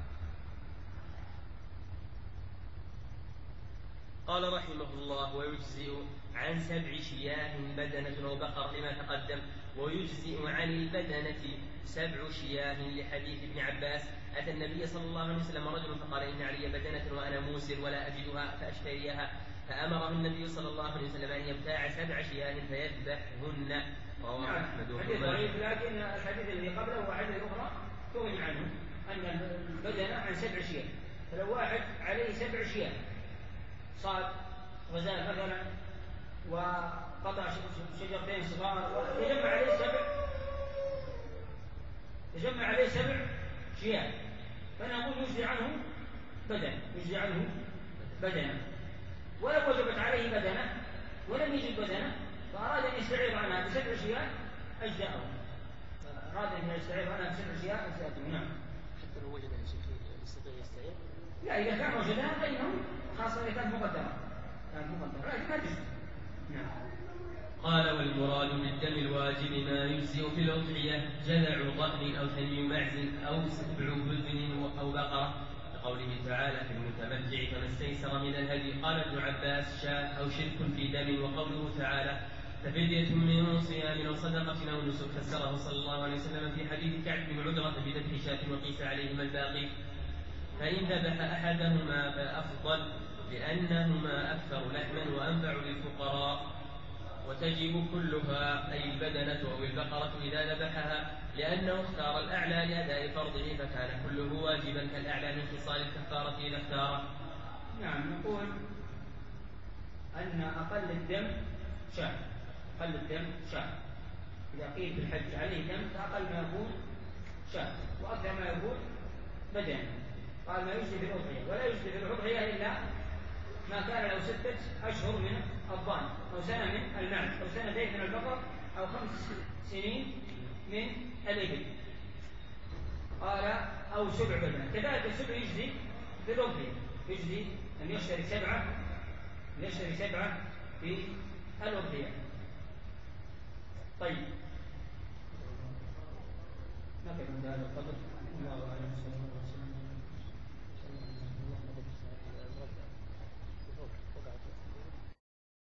قال رحمه الله: ويجزئ عن 7 شياه بدنة أو بقر لما تقدم، ويجزئ عن البدنة 7 شياه لحديث ابن عباس: أتى النبي صلى الله عليه وسلم رجل فقال: إن علي بدنة وأنا موسر ولا أجدها فأشتريها، فأمره النبي صلى الله عليه وسلم أن يبتاع 7 شياه فيذبحهن. رواه أحمد. حديث ضعيف، لكن الحديث الذي قبله وحديث أخرى تغني عنه أن البدنة عن 7 شياه، فلو واحد عليه 7 شياه صاد غزال مثلا وقطع شجرتين صغار يجمع عليه 7 شياه، فنقول يجزي عنه بدنة. ولو وجبت عليه بدنة ولم يجد بدنة فأراد أن يستعيض عنها ب7 شياه أجزاءه. نعم. حتى لو وجد شيء يستطيع يستعيض؟ لا، إذا كان وجدها فإنه خاصة إذا كانت مقدرة لكن ما تجزي. نعم. قال: والمراد بالدم الواجب ما يجزئ في الأضحية جذع ضأن أو ثني معز أو 7 بزن أو بقرة، لقوله تعالى: في المتمتع فما استيسر من الهدي. قال ابن عباس: شاة أو شرك في دم. وقوله تعالى: ففدية من صيام أو صدقة أو نسك، فسره صلى الله عليه وسلم في حديث كعب بن عجرة بذبح شاة وقيس عليهما الباقي، فإن ذبح أحدهما فأفضل لأنهما أكثر لحما وأنفع للفقراء. وتجب كلها أي البدنة أو البقرة إذا ذبحها، لأنه اختار الأعلى لأداء فرضه فكان كله واجبا كالأعلى من خصال الكفارة إذا اختاره. نعم. نقول أن أقل الدم شاة. إذا قيل في الحج عليه دم فأقل ما يكون شاة وأكثر ما يكون بدنة. قال: ما يجزي في الأضحية، ولا يجزي في الأضحية إلا ما كان له 6 أشهر من الضأن أو سنة من المعز أو 2 من البقر أو 5 سنين من الإبل. قال: أو 7 بدنة. كذلك السبع يجزي في الأضحية، يجزي أن يشتري 7 في الأضحية. طيب، نقف عند هذا القدر. الله أعلم.